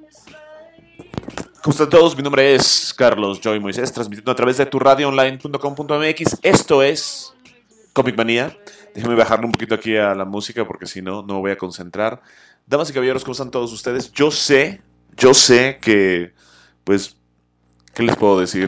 ¿Cómo están todos? Mi nombre es Carlos Joy Moisés, transmitiendo a través de turradioonline.com.mx. Esto es Comic Manía. Déjenme bajarle un poquito aquí a la música porque si no, no me voy a concentrar. Damas y caballeros, ¿cómo están todos ustedes? Yo sé que, pues, ¿qué les puedo decir?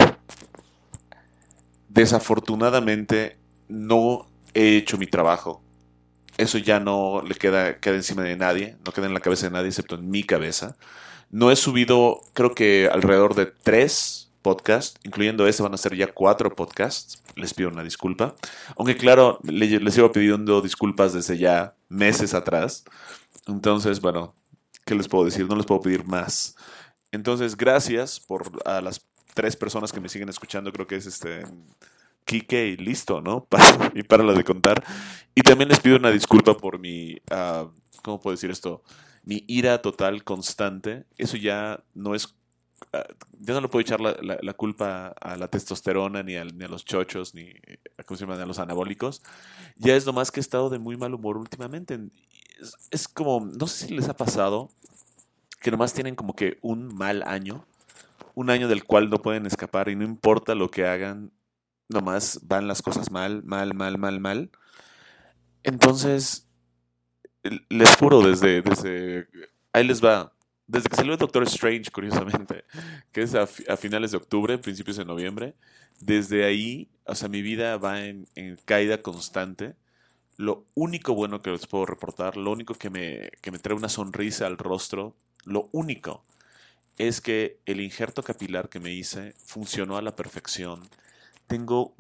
Desafortunadamente, no he hecho mi trabajo. Eso ya no le queda encima de nadie, no queda en la cabeza de nadie, excepto en mi cabeza. No he subido, creo que alrededor de 3 podcasts, incluyendo este van a ser ya 4 podcasts. Les pido una disculpa. Aunque claro, les iba pidiendo disculpas desde ya meses atrás. Entonces, bueno, ¿qué les puedo decir? No les puedo pedir más. Entonces, gracias a las 3 personas que me siguen escuchando. Creo que es Kike y listo, ¿no? Y para lo de contar. Y también les pido una disculpa por mi, ¿cómo puedo decir esto? Mi ira total, constante. Eso ya no es, ya no le puedo echar la culpa a la testosterona, ni a los chochos, ¿cómo se llama? Ni a los anabólicos. Ya es nomás que he estado de muy mal humor últimamente. Es como, no sé si les ha pasado que nomás tienen como que un año del cual no pueden escapar y no importa lo que hagan, nomás van las cosas mal, mal, mal, mal, mal. Entonces, les juro, ahí les va. Desde que salió el Doctor Strange, curiosamente, que es a finales de octubre, principios de noviembre, desde ahí, o sea, mi vida va en caída constante. Lo único bueno que les puedo reportar, lo único que me trae una sonrisa al rostro, lo único es que el injerto capilar que me hice funcionó a la perfección. Tengo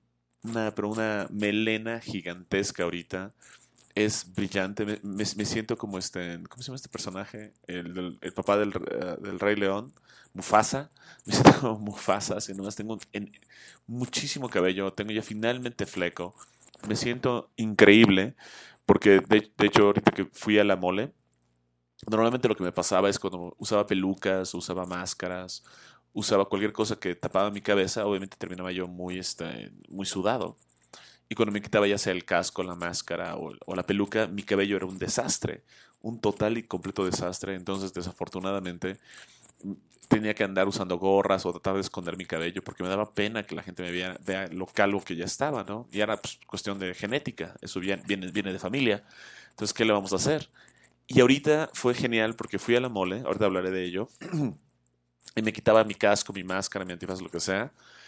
una melena gigantesca ahorita. Es brillante. Me siento como ¿cómo se llama este personaje? El papá del Rey León. Mufasa. Me siento como Mufasa. Así nomás tengo muchísimo cabello. Tengo ya finalmente fleco. Me siento increíble. Porque de hecho, ahorita que fui a la mole, normalmente lo que me pasaba es cuando usaba pelucas, usaba máscaras, usaba cualquier cosa que tapaba mi cabeza, obviamente terminaba yo muy sudado. Y cuando me quitaba ya sea el casco, la máscara o la peluca, mi cabello era un desastre, un total y completo desastre. Entonces, desafortunadamente, tenía que andar usando gorras o tratar de esconder mi cabello porque me daba pena que la gente vea lo calvo que ya estaba, ¿no? Y era pues, cuestión de genética, eso viene de familia. Entonces, ¿qué le vamos a hacer? Y ahorita fue genial porque fui a la mole, ahorita hablaré de ello, y me quitaba mi casco, mi máscara, mi antifaz, lo que sea,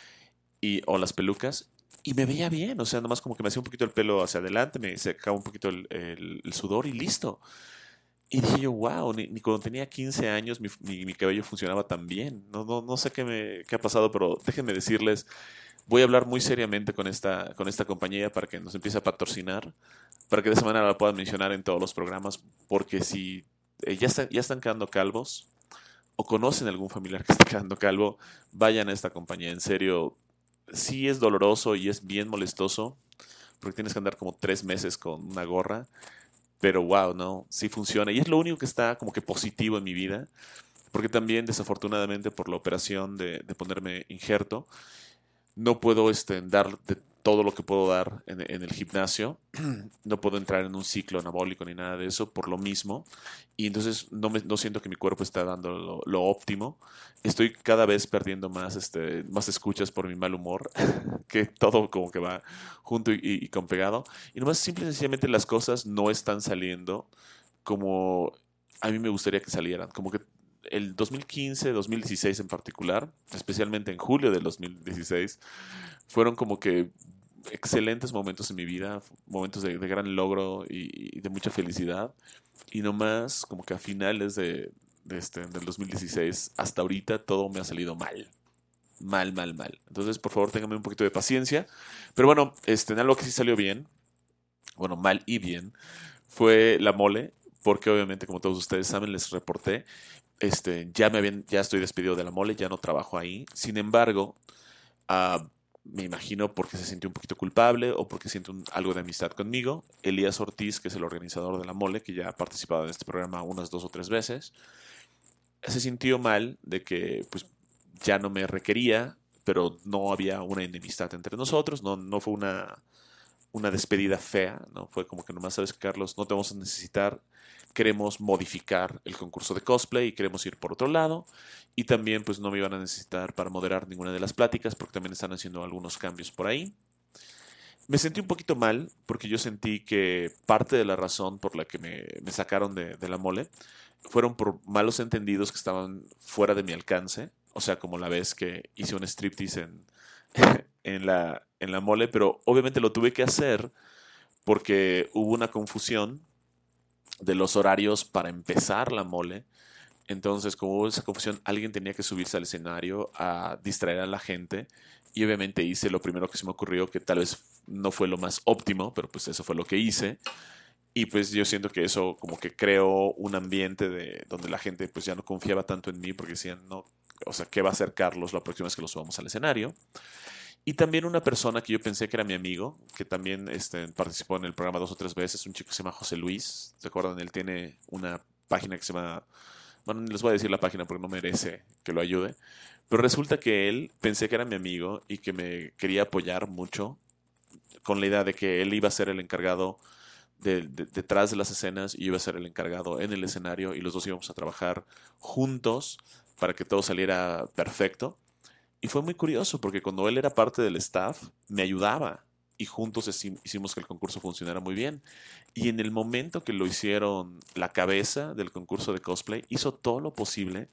o las pelucas, y me veía bien, o sea, nomás como que me hacía un poquito el pelo hacia adelante, me secaba un poquito el sudor y listo. Y dije yo, wow, ni cuando tenía 15 años mi cabello funcionaba tan bien. No sé qué ha pasado, pero déjenme decirles, voy a hablar muy seriamente con esta compañía para que nos empiece a patrocinar, para que de esa manera la puedan mencionar en todos los programas, porque si ya están quedando calvos o conocen algún familiar que está quedando calvo, vayan a esta compañía, en serio, sí es doloroso y es bien molestoso, porque tienes que andar como 3 meses con una gorra, pero wow, no, sí funciona. Y es lo único que está como que positivo en mi vida, porque también desafortunadamente por la operación de ponerme injerto, no puedo dar de todo lo que puedo dar en el gimnasio, no puedo entrar en un ciclo anabólico ni nada de eso por lo mismo, y entonces no siento que mi cuerpo está dando lo óptimo. Estoy cada vez perdiendo más escuchas por mi mal humor, que todo como que va junto y con pegado, y nomás simple y sencillamente las cosas no están saliendo como a mí me gustaría que salieran, como que el 2015, 2016 en particular, especialmente en julio del 2016, fueron como que excelentes momentos en mi vida, momentos de gran logro y de mucha felicidad. Y nomás como que a finales del 2016 hasta ahorita todo me ha salido mal. Mal, mal, mal. Entonces, por favor, ténganme un poquito de paciencia. Pero bueno, en algo que sí salió bien, bueno, mal y bien, fue la mole, porque obviamente, como todos ustedes saben, les reporté, ya estoy despedido de la mole, ya no trabajo ahí. Sin embargo, ah, me imagino porque se sintió un poquito culpable o porque siente algo de amistad conmigo. Elías Ortiz, que es el organizador de la mole, que ya ha participado en este programa unas 2 o 3 veces, se sintió mal de que pues ya no me requería, pero no había una enemistad entre nosotros, no fue una despedida fea, ¿no? Fue como que nomás, sabes, Carlos, no te vamos a necesitar, queremos modificar el concurso de cosplay y queremos ir por otro lado. Y también pues no me iban a necesitar para moderar ninguna de las pláticas porque también están haciendo algunos cambios por ahí. Me sentí un poquito mal porque yo sentí que parte de la razón por la que me sacaron de la mole fueron por malos entendidos que estaban fuera de mi alcance. O sea, como la vez que hice un striptease en la mole, pero obviamente lo tuve que hacer porque hubo una confusión de los horarios para empezar la mole. Entonces, como hubo esa confusión, alguien tenía que subirse al escenario a distraer a la gente. Y obviamente hice lo primero que se me ocurrió, que tal vez no fue lo más óptimo, pero pues eso fue lo que hice. Y pues yo siento que eso como que creó un ambiente donde la gente pues ya no confiaba tanto en mí porque decían, no, o sea, ¿qué va a hacer Carlos la próxima vez que lo subamos al escenario? Y también una persona que yo pensé que era mi amigo, que también participó en el programa 2 o 3 veces, un chico que se llama José Luis, ¿se acuerdan? Él tiene una página que se llama, bueno, ni les voy a decir la página porque no merece que lo ayude, pero resulta que él pensé que era mi amigo y que me quería apoyar mucho con la idea de que él iba a ser el encargado detrás de las escenas y yo iba a ser el encargado en el escenario y los dos íbamos a trabajar juntos para que todo saliera perfecto. Y fue muy curioso porque cuando él era parte del staff, me ayudaba y juntos hicimos que el concurso funcionara muy bien. Y en el momento que lo hicieron la cabeza del concurso de cosplay, hizo todo lo posible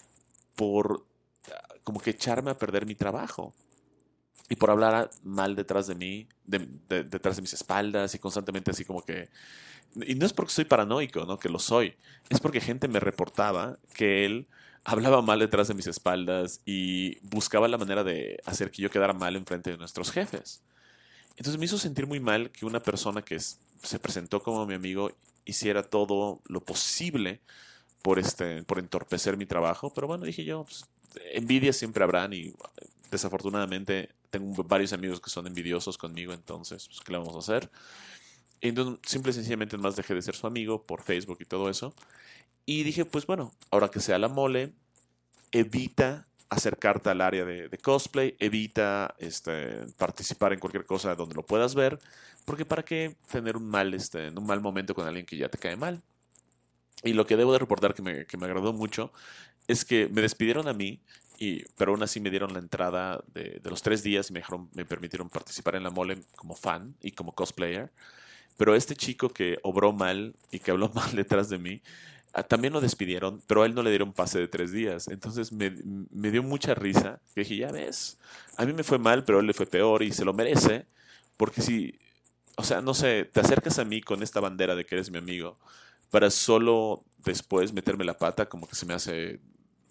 por como que echarme a perder mi trabajo. Y por hablar mal detrás de mí, detrás de mis espaldas y constantemente así como que... Y no es porque soy paranoico, ¿no? Que lo soy. Es porque gente me reportaba que él hablaba mal detrás de mis espaldas y buscaba la manera de hacer que yo quedara mal enfrente de nuestros jefes. Entonces me hizo sentir muy mal que una persona que se presentó como mi amigo hiciera todo lo posible por entorpecer mi trabajo. Pero bueno, dije yo, pues, envidia siempre habrán y desafortunadamente tengo varios amigos que son envidiosos conmigo, entonces, pues, ¿qué le vamos a hacer? Y entonces, simple y sencillamente más dejé de ser su amigo por Facebook y todo eso. Y dije, pues bueno, ahora que sea la mole, evita acercarte al área de cosplay, evita participar en cualquier cosa donde lo puedas ver, porque para qué tener un mal momento con alguien que ya te cae mal. Y lo que debo de reportar que me agradó mucho es que me despidieron a mí, pero aún así me dieron la entrada de los 3 días y me permitieron participar en la mole como fan y como cosplayer. Pero este chico que obró mal y que habló mal detrás de mí, también lo despidieron, pero a él no le dieron pase de 3 días. Entonces me dio mucha risa. Que dije, ya ves, a mí me fue mal, pero a él le fue peor y se lo merece. Porque si, o sea, no sé, te acercas a mí con esta bandera de que eres mi amigo para solo después meterme la pata, como que se me hace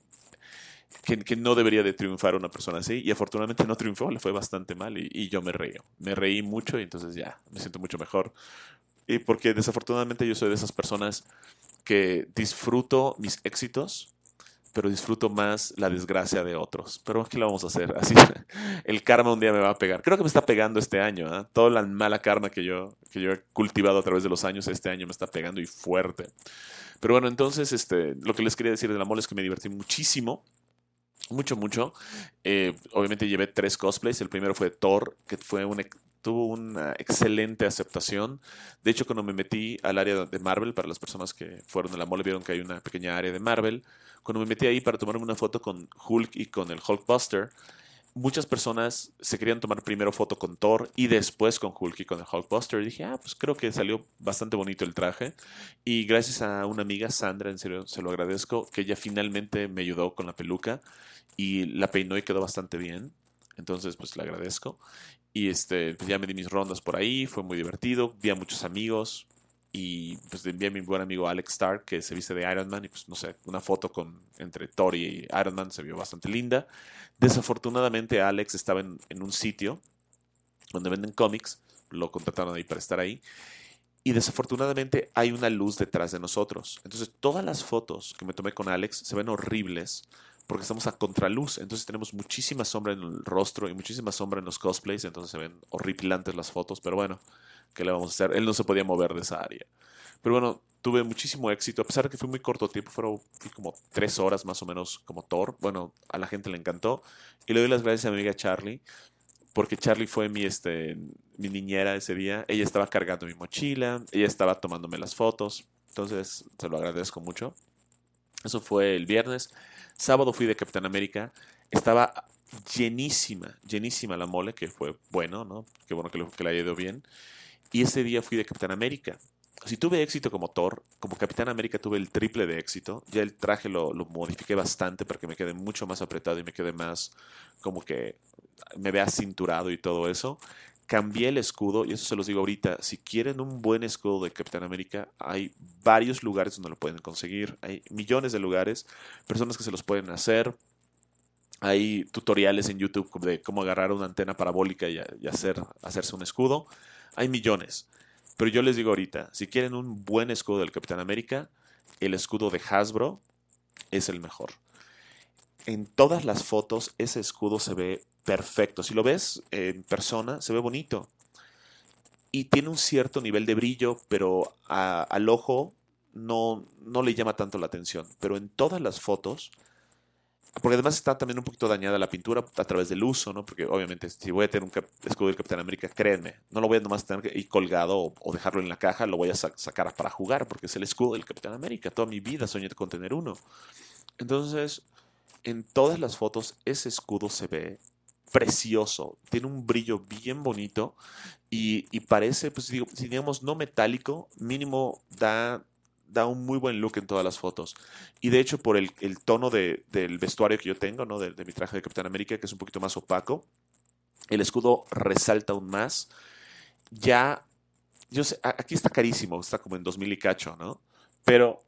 que no debería de triunfar una persona así. Y afortunadamente no triunfó, le fue bastante mal y yo me reí. Me reí mucho y entonces ya, me siento mucho mejor. Y porque desafortunadamente yo soy de esas personas que disfruto mis éxitos, pero disfruto más la desgracia de otros. Pero ¿qué le vamos a hacer? Así el karma un día me va a pegar. Creo que me está pegando este año, ¿eh? Toda la mala karma que yo he cultivado a través de los años, este año me está pegando y fuerte. Pero bueno, entonces lo que les quería decir de la mole es que me divertí muchísimo. Mucho, mucho. Obviamente llevé 3 cosplays. El primero fue Thor, que tuvo una excelente aceptación. De hecho, cuando me metí al área de Marvel, para las personas que fueron a la mole, vieron que hay una pequeña área de Marvel. Cuando me metí ahí para tomarme una foto con Hulk y con el Hulkbuster, muchas personas se querían tomar primero foto con Thor y después con Hulk y con el Hulkbuster. Y dije, pues creo que salió bastante bonito el traje. Y gracias a una amiga, Sandra, en serio se lo agradezco, que ella finalmente me ayudó con la peluca y la peinó y quedó bastante bien. Entonces, pues le agradezco. Y pues ya me di mis rondas por ahí, fue muy divertido, vi a muchos amigos. Y pues le envié a mi buen amigo Alex Stark, que se viste de Iron Man, y pues no sé, una foto entre Thor y Iron Man se vio bastante linda. Desafortunadamente Alex estaba en un sitio donde venden cómics, lo contrataron ahí para estar ahí, y desafortunadamente hay una luz detrás de nosotros. Entonces todas las fotos que me tomé con Alex se ven horribles porque estamos a contraluz, entonces tenemos muchísima sombra en el rostro y muchísima sombra en los cosplays, entonces se ven horripilantes las fotos, pero bueno, ¿qué le vamos a hacer? Él no se podía mover de esa área. Pero bueno, tuve muchísimo éxito, a pesar de que fue muy corto tiempo, fui como 3 horas más o menos como Thor. Bueno, a la gente le encantó. Y le doy las gracias a mi amiga Charlie, porque Charlie fue mi niñera ese día. Ella estaba cargando mi mochila, ella estaba tomándome las fotos, entonces se lo agradezco mucho. Eso fue el viernes. Sábado fui de Capitán América. Estaba llenísima, llenísima la mole, que fue bueno, ¿no? Qué bueno que le haya ido bien. Y ese día fui de Capitán América. Si tuve éxito como Thor, como Capitán América tuve el triple de éxito. Ya el traje lo modifiqué bastante para que me quede mucho más apretado y me quede más como que me vea cinturado y todo eso. Cambié el escudo, y eso se los digo ahorita, si quieren un buen escudo de Capitán América, hay varios lugares donde lo pueden conseguir, hay millones de lugares, personas que se los pueden hacer, hay tutoriales en YouTube de cómo agarrar una antena parabólica y hacerse un escudo, hay millones, pero yo les digo ahorita, si quieren un buen escudo del Capitán América, el escudo de Hasbro es el mejor. En todas las fotos ese escudo se ve perfecto. Si lo ves en persona, se ve bonito. Y tiene un cierto nivel de brillo, pero al ojo no le llama tanto la atención. Pero en todas las fotos, porque además está también un poquito dañada la pintura a través del uso, ¿no? Porque obviamente si voy a tener un escudo del Capitán América, créanme, no lo voy a nomás tener que ir colgado o dejarlo en la caja, lo voy a sacar para jugar, porque es el escudo del Capitán América. Toda mi vida soñé con tener uno. Entonces, en todas las fotos ese escudo se ve precioso, tiene un brillo bien bonito y parece, pues si digamos no metálico, mínimo da un muy buen look en todas las fotos. Y de hecho por el tono del vestuario que yo tengo, ¿no? De mi traje de Capitán América, que es un poquito más opaco, el escudo resalta aún más. Ya, yo sé, aquí está carísimo, está como en 2000 y cacho, ¿no? Pero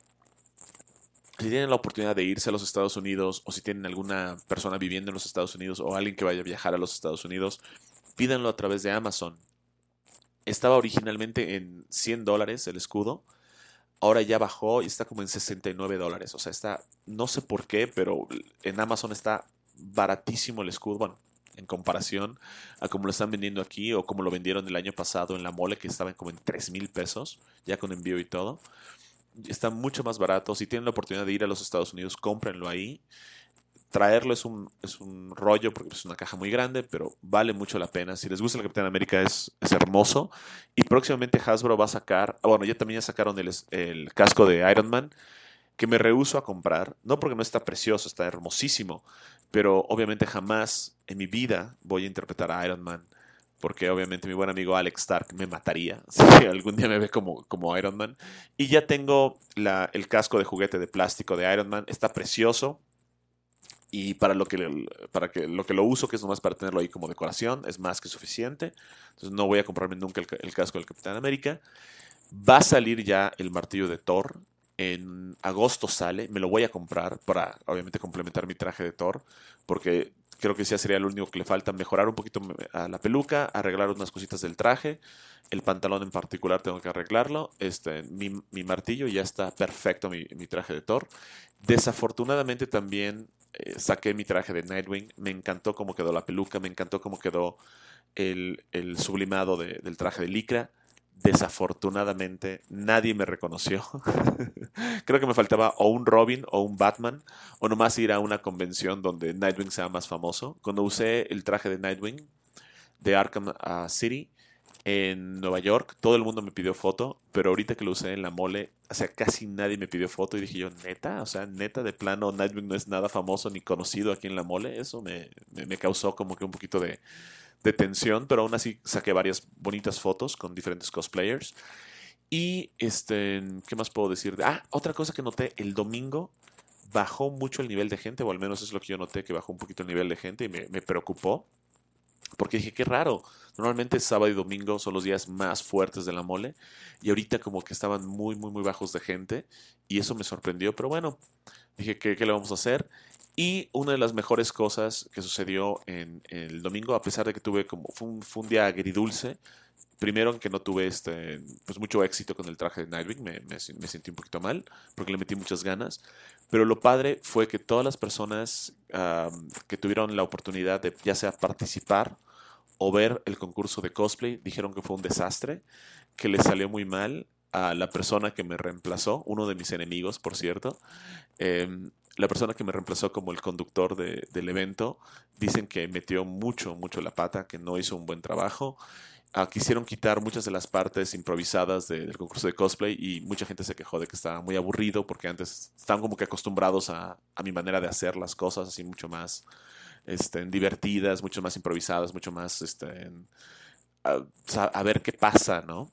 si tienen la oportunidad de irse a los Estados Unidos o si tienen alguna persona viviendo en los Estados Unidos o alguien que vaya a viajar a los Estados Unidos, pídanlo a través de Amazon. Estaba originalmente en $100 el escudo, ahora ya bajó y está como en $69. O sea, está, no sé por qué, pero en Amazon está baratísimo el escudo. Bueno, en comparación a como lo están vendiendo aquí o como lo vendieron el año pasado en la mole, que estaban como en 3,000 pesos, ya con envío y todo. Está mucho más barato. Si tienen la oportunidad de ir a los Estados Unidos, cómprenlo ahí. Traerlo es un rollo porque es una caja muy grande, pero vale mucho la pena. Si les gusta el Capitán América es hermoso. Y próximamente Hasbro va a sacar, bueno, ya sacaron el casco de Iron Man, que me rehúso a comprar. No porque no está precioso, está hermosísimo, pero obviamente jamás en mi vida voy a interpretar a Iron Man. Porque obviamente mi buen amigo Alex Stark me mataría si algún día me ve como Iron Man. Y ya tengo el casco de juguete de plástico de Iron Man. Está precioso. Y lo que lo uso, que es nomás para tenerlo ahí como decoración, es más que suficiente. Entonces no voy a comprarme nunca el casco del Capitán América. Va a salir ya el martillo de Thor. En agosto sale. Me lo voy a comprar para, obviamente, complementar mi traje de Thor. Porque creo que ya sería lo único que le falta. Mejorar un poquito a la peluca, arreglar unas cositas del traje. El pantalón en particular tengo que arreglarlo. Mi martillo ya está perfecto, mi traje de Thor. Desafortunadamente también saqué mi traje de Nightwing. Me encantó cómo quedó la peluca. Me encantó cómo quedó el sublimado del traje de Lycra. Desafortunadamente nadie me reconoció. Creo que me faltaba o un Robin o un Batman o nomás ir a una convención donde Nightwing sea más famoso. Cuando usé el traje de Nightwing de Arkham City en Nueva York, todo el mundo me pidió foto, pero ahorita que lo usé en la mole, o sea, casi nadie me pidió foto y dije yo, neta, o sea, neta, de plano, Nightwing no es nada famoso ni conocido aquí en la mole. Eso me causó como que un poquito de tensión, pero aún así saqué varias bonitas fotos con diferentes cosplayers. Y ¿qué más puedo decir? Otra cosa que noté, el domingo bajó mucho el nivel de gente, o al menos es lo que yo noté, que bajó un poquito el nivel de gente y me preocupó, porque dije, qué raro, normalmente sábado y domingo son los días más fuertes de la mole, y ahorita como que estaban muy, muy, muy bajos de gente, y eso me sorprendió, pero bueno, dije, ¿qué le vamos a hacer? Y una de las mejores cosas que sucedió en el domingo, a pesar de que fue un día agridulce, primero que no tuve pues mucho éxito con el traje de Nightwing, me sentí un poquito mal porque le metí muchas ganas, pero lo padre fue que todas las personas que tuvieron la oportunidad de ya sea participar o ver el concurso de cosplay dijeron que fue un desastre, que le salió muy mal a la persona que me reemplazó, uno de mis enemigos, por cierto. eh, la persona que me reemplazó como el conductor del evento, dicen que metió mucho, mucho la pata, que no hizo un buen trabajo. Quisieron quitar muchas de las partes improvisadas del concurso de cosplay y mucha gente se quejó de que estaba muy aburrido porque antes estaban como que acostumbrados a mi manera de hacer las cosas, así mucho más divertidas, mucho más improvisadas, mucho más a ver qué pasa, ¿no?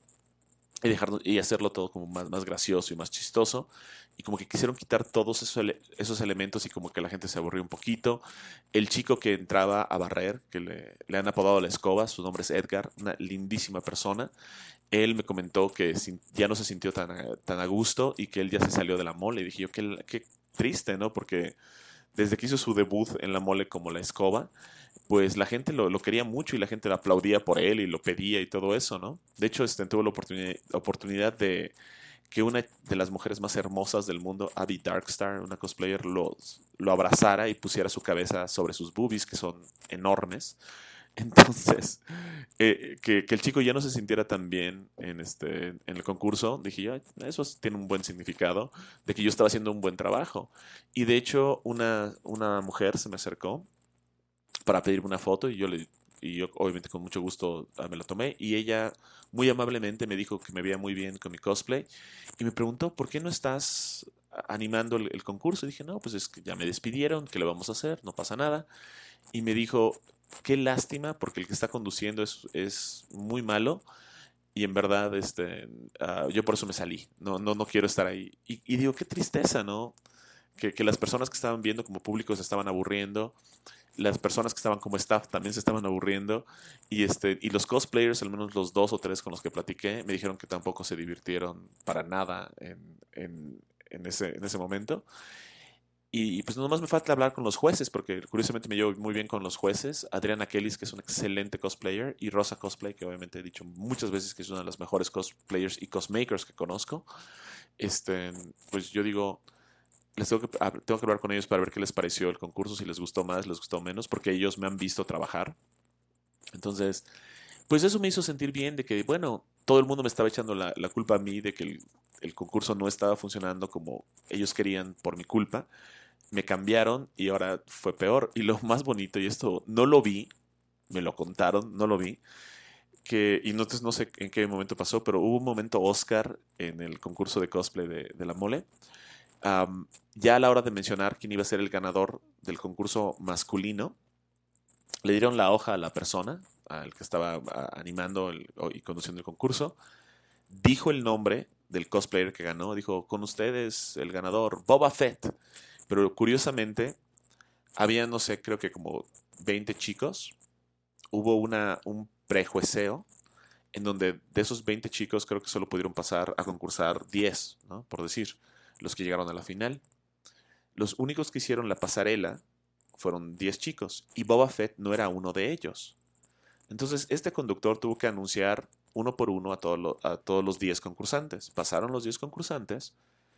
Y hacerlo todo como más gracioso y más chistoso. Y como que quisieron quitar todos esos elementos y como que la gente se aburrió un poquito. El chico que entraba a barrer, que le han apodado la escoba, su nombre es Edgar, una lindísima persona. Él me comentó que ya no se sintió tan a gusto y que él ya se salió de la mole. Y dije yo, qué triste, ¿no? Porque desde que hizo su debut en la mole como la escoba, pues la gente lo quería mucho y la gente lo aplaudía por él y lo pedía y todo eso, ¿no? De hecho, tuvo la oportunidad de que una de las mujeres más hermosas del mundo, Abby Darkstar, una cosplayer, lo abrazara y pusiera su cabeza sobre sus boobies, que son enormes. Entonces, que el chico ya no se sintiera tan bien en el concurso, dije yo, eso tiene un buen significado de que yo estaba haciendo un buen trabajo. Y de hecho, una mujer se me acercó para pedirme una foto y yo obviamente con mucho gusto me la tomé y ella muy amablemente me dijo que me veía muy bien con mi cosplay y me preguntó, ¿por qué no estás animando el concurso? Y dije, no, pues es que ya me despidieron, ¿qué le vamos a hacer? No pasa nada. Y me dijo, qué lástima, porque el que está conduciendo es muy malo y en verdad yo por eso me salí, no quiero estar ahí. Y digo, qué tristeza, ¿no? Que las personas que estaban viendo como público se estaban aburriendo, las personas que estaban como staff también se estaban aburriendo y los cosplayers, al menos los dos o tres con los que platiqué, me dijeron que tampoco se divirtieron para nada en ese momento. Y pues nomás me falta hablar con los jueces, porque curiosamente me llevo muy bien con los jueces. Adriana Kellis, que es un excelente cosplayer, y Rosa Cosplay, que obviamente he dicho muchas veces que es una de las mejores cosplayers y cosmakers que conozco. Este, pues yo digo, tengo que hablar con ellos para ver qué les pareció el concurso, si les gustó más, les gustó menos, porque ellos me han visto trabajar. Entonces, pues eso me hizo sentir bien de que, bueno, todo el mundo me estaba echando la culpa a mí de que el concurso no estaba funcionando como ellos querían por mi culpa. Me cambiaron y ahora fue peor. Y lo más bonito, y esto no lo vi, me lo contaron, no lo vi, y entonces no sé en qué momento pasó, pero hubo un momento Oscar en el concurso de cosplay de la mole. Ya a la hora de mencionar quién iba a ser el ganador del concurso masculino, le dieron la hoja a la persona, al que estaba animando y conduciendo el concurso, dijo el nombre del cosplayer que ganó, dijo, con ustedes el ganador, Boba Fett. Pero curiosamente, había, no sé, creo que como 20 chicos. Hubo un prejueceo en donde de esos 20 chicos creo que solo pudieron pasar a concursar 10, ¿no? Por decir, los que llegaron a la final. Los únicos que hicieron la pasarela fueron 10 chicos y Boba Fett no era uno de ellos. Entonces, este conductor tuvo que anunciar uno por uno a todos los 10 concursantes. Pasaron los 10 concursantes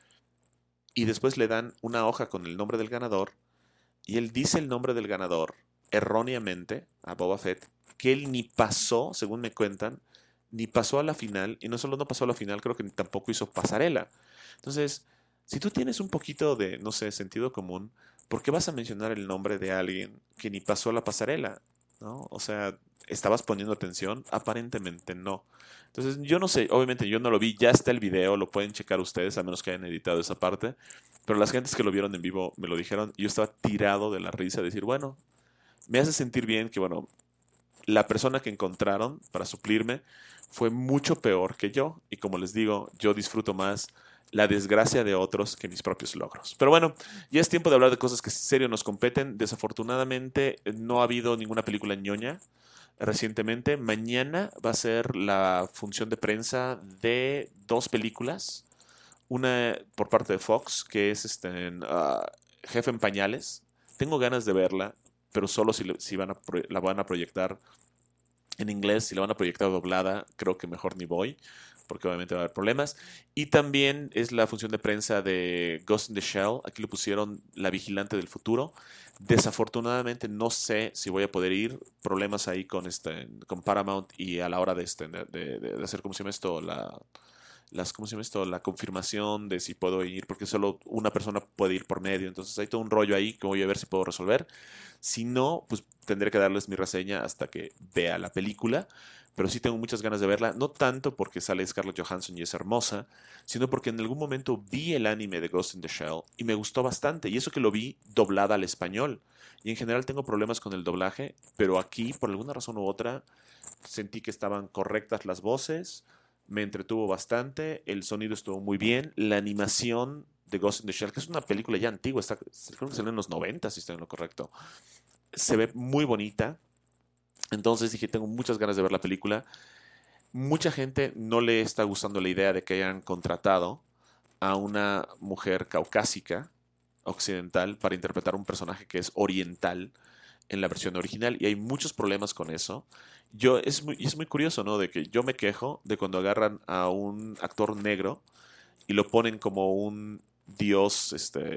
y después le dan una hoja con el nombre del ganador y él dice el nombre del ganador erróneamente a Boba Fett, que él ni pasó, según me cuentan, ni pasó a la final, y no solo no pasó a la final, creo que ni tampoco hizo pasarela. Entonces, si tú tienes un poquito de, no sé, sentido común, ¿por qué vas a mencionar el nombre de alguien que ni pasó la pasarela? ¿No? O sea, ¿estabas poniendo atención? Aparentemente no. Entonces, yo no sé, obviamente yo no lo vi, ya está el video, lo pueden checar ustedes, a menos que hayan editado esa parte, pero las gentes que lo vieron en vivo me lo dijeron y yo estaba tirado de la risa, de decir, bueno, me hace sentir bien que, bueno, la persona que encontraron para suplirme fue mucho peor que yo. Y como les digo, yo disfruto más la desgracia de otros que mis propios logros. Pero bueno, ya es tiempo de hablar de cosas que en serio nos competen. Desafortunadamente no ha habido ninguna película ñoña recientemente. Mañana va a ser la función de prensa de dos películas. Una por parte de Fox, que es Jefe en Pañales. Tengo ganas de verla, pero solo si la van a proyectar en inglés. Si la van a proyectar doblada, creo que mejor ni voy, porque obviamente va a haber problemas. Y también es la función de prensa de Ghost in the Shell. Aquí le pusieron La Vigilante del Futuro. Desafortunadamente no sé si voy a poder ir. Problemas ahí con Paramount y a la hora de hacer, ¿cómo se llama esto? ¿cómo se llama esto? La confirmación de si puedo ir, porque solo una persona puede ir por medio. Entonces hay todo un rollo ahí que voy a ver si puedo resolver. Si no, pues tendré que darles mi reseña hasta que vea la película. Pero sí tengo muchas ganas de verla, no tanto porque sale Scarlett Johansson y es hermosa, sino porque en algún momento vi el anime de Ghost in the Shell y me gustó bastante. Y eso que lo vi doblada al español. Y en general tengo problemas con el doblaje, pero aquí, por alguna razón u otra, sentí que estaban correctas las voces, me entretuvo bastante, el sonido estuvo muy bien, la animación de Ghost in the Shell, que es una película ya antigua, creo que salió en los 90, si estoy en lo correcto, se ve muy bonita. Entonces dije, tengo muchas ganas de ver la película. Mucha gente no le está gustando la idea de que hayan contratado a una mujer caucásica, occidental, para interpretar un personaje que es oriental en la versión original. Y hay muchos problemas con eso. Es muy curioso, ¿no? De que yo me quejo de cuando agarran a un actor negro y lo ponen como un dios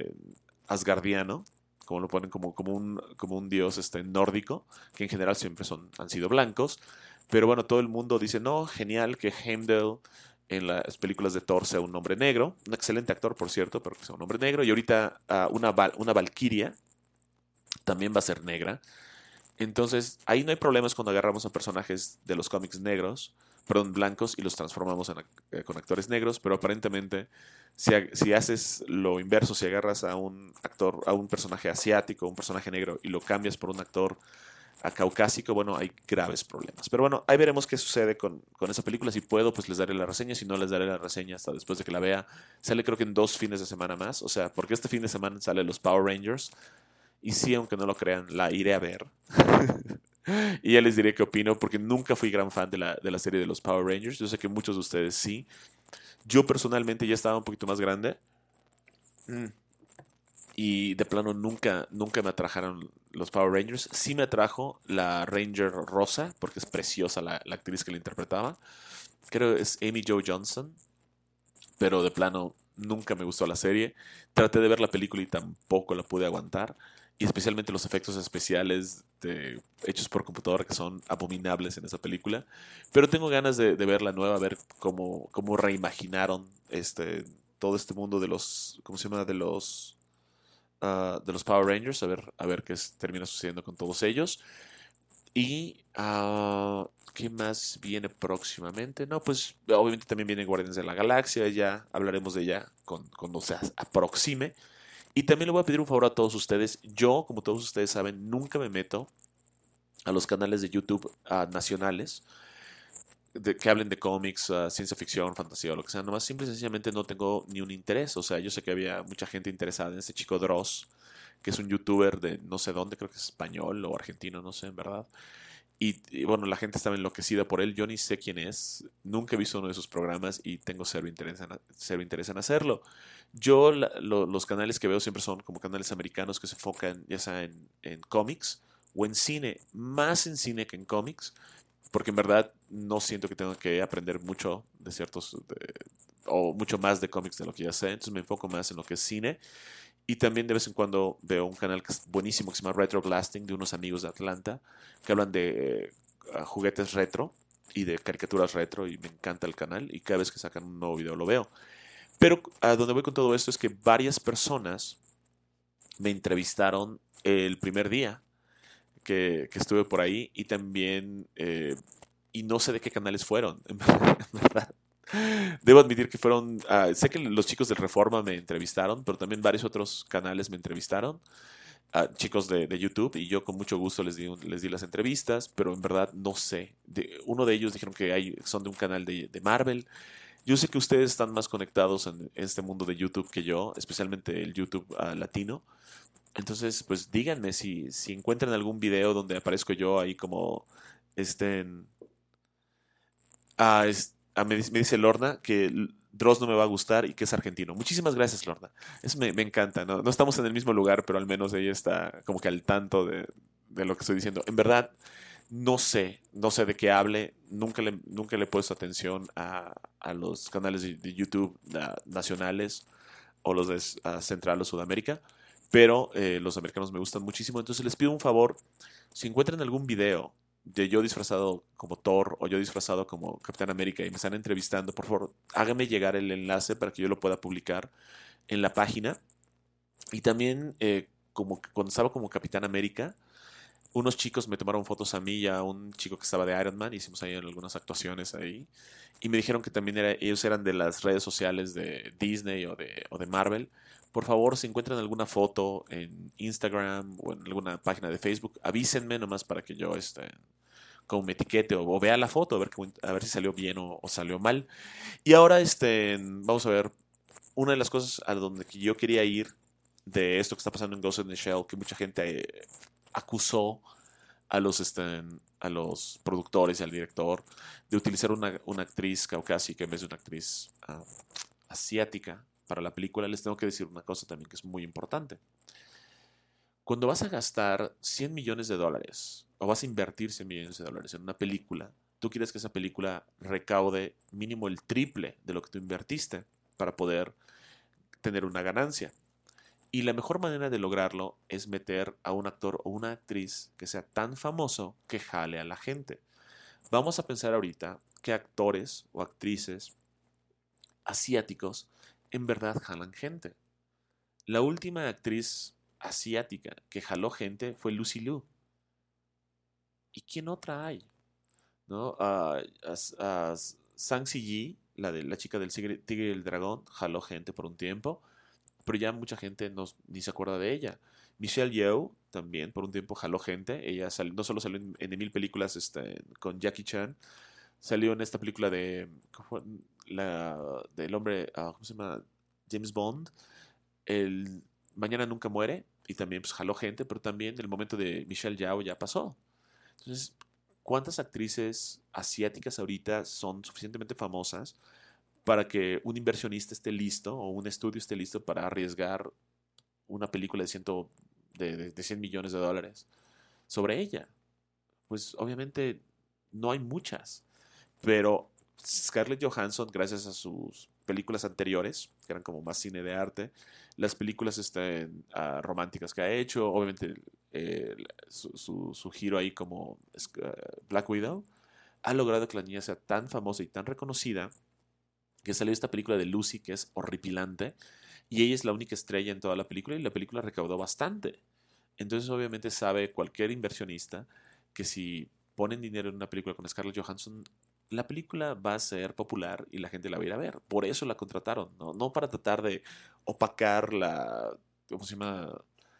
asgardiano, como lo ponen como un dios nórdico, que en general siempre han sido blancos. Pero bueno, todo el mundo dice, no, genial que Heimdall en las películas de Thor sea un hombre negro, un excelente actor, por cierto, pero que sea un hombre negro. Y ahorita una valquiria también va a ser negra. Entonces, ahí no hay problemas cuando agarramos a personajes de los cómics negros, perdón, blancos, y los transformamos con actores negros, pero aparentemente, si haces lo inverso, si agarras a un actor, a un personaje asiático, un personaje negro, y lo cambias por un actor caucásico, bueno, hay graves problemas. Pero bueno, ahí veremos qué sucede con esa película. Si puedo, pues les daré la reseña. Si no, les daré la reseña hasta después de que la vea. Sale creo que en 2 fines de semana más. O sea, porque este fin de semana sale los Power Rangers. Y sí, aunque no lo crean, la iré a ver. Y ya les diré qué opino, porque nunca fui gran fan de la serie de los Power Rangers. Yo sé que muchos de ustedes sí. Yo personalmente ya estaba un poquito más grande. Mm. Y de plano nunca me atrajeron los Power Rangers. Sí me atrajo la Ranger Rosa, porque es preciosa la actriz que la interpretaba. Creo que es Amy Jo Johnson, pero de plano nunca me gustó la serie. Traté de ver la película y tampoco la pude aguantar. Y especialmente los efectos especiales hechos por computadora que son abominables en esa película. Pero tengo ganas de ver la nueva, ver cómo reimaginaron todo este mundo de los, ¿cómo se llama? De los Power Rangers, a ver qué termina sucediendo con todos ellos. Y ¿qué más viene próximamente? No, pues obviamente también viene Guardianes de la Galaxia, ya hablaremos de ella cuando se aproxime. Y también le voy a pedir un favor a todos ustedes. Yo, como todos ustedes saben, nunca me meto a los canales de YouTube nacionales que hablen de cómics, ciencia ficción, fantasía o lo que sea. Nomás simple y sencillamente no tengo ni un interés. O sea, yo sé que había mucha gente interesada en este chico Dross, que es un youtuber de no sé dónde, creo que es español o argentino, no sé, en verdad. Y bueno, la gente estaba enloquecida por él. Yo ni sé quién es. Nunca he visto uno de sus programas y tengo cero interés en hacerlo. Yo los canales que veo siempre son como canales americanos que se enfocan ya sea en cómics o en cine. Más en cine que en cómics. Porque en verdad no siento que tenga que aprender mucho de o mucho más de cómics de lo que ya sé. Entonces me enfoco más en lo que es cine. Y también de vez en cuando veo un canal que es buenísimo que se llama Retro Blasting de unos amigos de Atlanta que hablan de juguetes retro y de caricaturas retro y me encanta el canal y cada vez que sacan un nuevo video lo veo. Pero a donde voy con todo esto es que varias personas me entrevistaron el primer día que estuve por ahí y también, y no sé de qué canales fueron, en verdad. Debo admitir que fueron, sé que los chicos de Reforma me entrevistaron, pero también varios otros canales me entrevistaron, chicos de YouTube, y yo con mucho gusto les di las entrevistas, pero en verdad no sé. Uno de ellos dijeron que son de un canal de Marvel. Yo sé que ustedes están más conectados en este mundo de YouTube que yo, especialmente el YouTube latino. Entonces, pues díganme si encuentran algún video donde aparezco yo ahí como este. Me dice Lorna que Dross no me va a gustar y que es argentino. Muchísimas gracias, Lorna. Eso me encanta, ¿no? No estamos en el mismo lugar, pero al menos ella está como que al tanto de lo que estoy diciendo. En verdad, no sé de qué hable. Nunca le he puesto atención a los canales de YouTube nacionales o los de Central o Sudamérica, pero los americanos me gustan muchísimo. Entonces les pido un favor, si encuentran algún video de yo disfrazado como Thor o yo disfrazado como Capitán América y me están entrevistando, por favor, hágame llegar el enlace para que yo lo pueda publicar en la página. Y también, como que cuando estaba como Capitán América, unos chicos me tomaron fotos a mí y a un chico que estaba de Iron Man, hicimos ahí algunas actuaciones ahí, y me dijeron que también ellos eran de las redes sociales de Disney o de Marvel. Por favor, si encuentran alguna foto en Instagram o en alguna página de Facebook, avísenme nomás para que yo como me etiquete o vea la foto, a ver si salió bien o salió mal. Y ahora vamos a ver una de las cosas a donde que yo quería ir de esto que está pasando en Ghost in the Shell, que mucha gente acusó a a los productores y al director de utilizar una actriz caucásica en vez de una actriz asiática para la película. Les tengo que decir una cosa también que es muy importante. Cuando vas a gastar 100 millones de dólares o vas a invertir 100 millones de dólares en una película, tú quieres que esa película recaude mínimo el triple de lo que tú invertiste para poder tener una ganancia. Y la mejor manera de lograrlo es meter a un actor o una actriz que sea tan famoso que jale a la gente. Vamos a pensar ahorita qué actores o actrices asiáticos en verdad jalan gente. La última actriz asiática que jaló gente fue Lucy Liu. ¿Y quién otra hay? ¿No? Zhang Ziyi, la chica del Tigre y el Dragón, jaló gente por un tiempo, pero ya mucha gente ni se acuerda de ella. Michelle Yeoh también por un tiempo jaló gente. Ella no solo salió en mil películas con Jackie Chan, salió en esta película del hombre, ¿cómo se llama? James Bond, el Mañana Nunca Muere, y también pues jaló gente, pero también el momento de Michelle Yeoh ya pasó. Entonces, ¿cuántas actrices asiáticas ahorita son suficientemente famosas para que un inversionista esté listo o un estudio esté listo para arriesgar una película de 100 millones de dólares sobre ella? Pues obviamente no hay muchas, pero Scarlett Johansson, gracias a sus películas anteriores, que eran como más cine de arte, las películas románticas que ha hecho, obviamente su giro ahí como Black Widow, ha logrado que la niña sea tan famosa y tan reconocida que salió esta película de Lucy que es horripilante y ella es la única estrella en toda la película y la película recaudó bastante. Entonces obviamente sabe cualquier inversionista que si ponen dinero en una película con Scarlett Johansson, la película va a ser popular y la gente la va a ir a ver. Por eso la contrataron, ¿no? No para tratar de opacar ¿cómo se llama?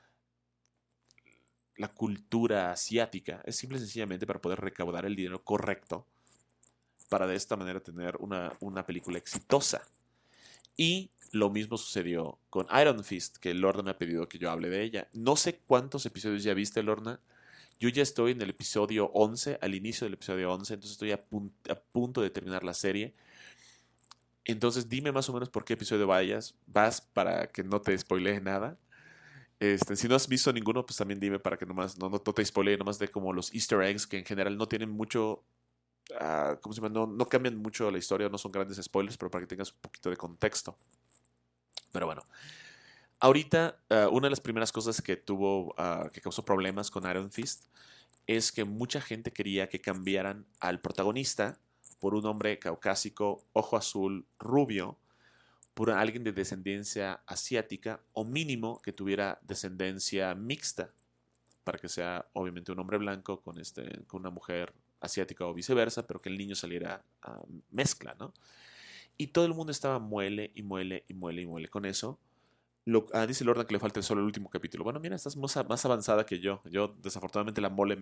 La cultura asiática. Es simple y sencillamente para poder recaudar el dinero correcto para de esta manera tener una película exitosa. Y lo mismo sucedió con Iron Fist, que Lorna me ha pedido que yo hable de ella. No sé cuántos episodios ya viste, Lorna. Yo ya estoy en el episodio 11, al inicio del episodio 11, entonces estoy a punto de terminar la serie. Entonces dime más o menos por qué episodio vas para que no te spoilee nada. Si no has visto ninguno, pues también dime para que nomás no te spoilee, nomás de como los Easter eggs, que en general no tienen mucho, ¿cómo se llama? No cambian mucho la historia, no son grandes spoilers, pero para que tengas un poquito de contexto. Pero bueno, ahorita una de las primeras cosas que causó problemas con Iron Fist es que mucha gente quería que cambiaran al protagonista por un hombre caucásico, ojo azul, rubio, por alguien de descendencia asiática o mínimo que tuviera descendencia mixta, para que sea obviamente un hombre blanco con una mujer asiática o viceversa, pero que el niño saliera a mezcla, ¿no? Y todo el mundo estaba muele y muele y muele y muele con eso. Dice Lorna que le falta solo el último capítulo. Bueno, mira, estás más avanzada que yo. Yo, desafortunadamente, la mole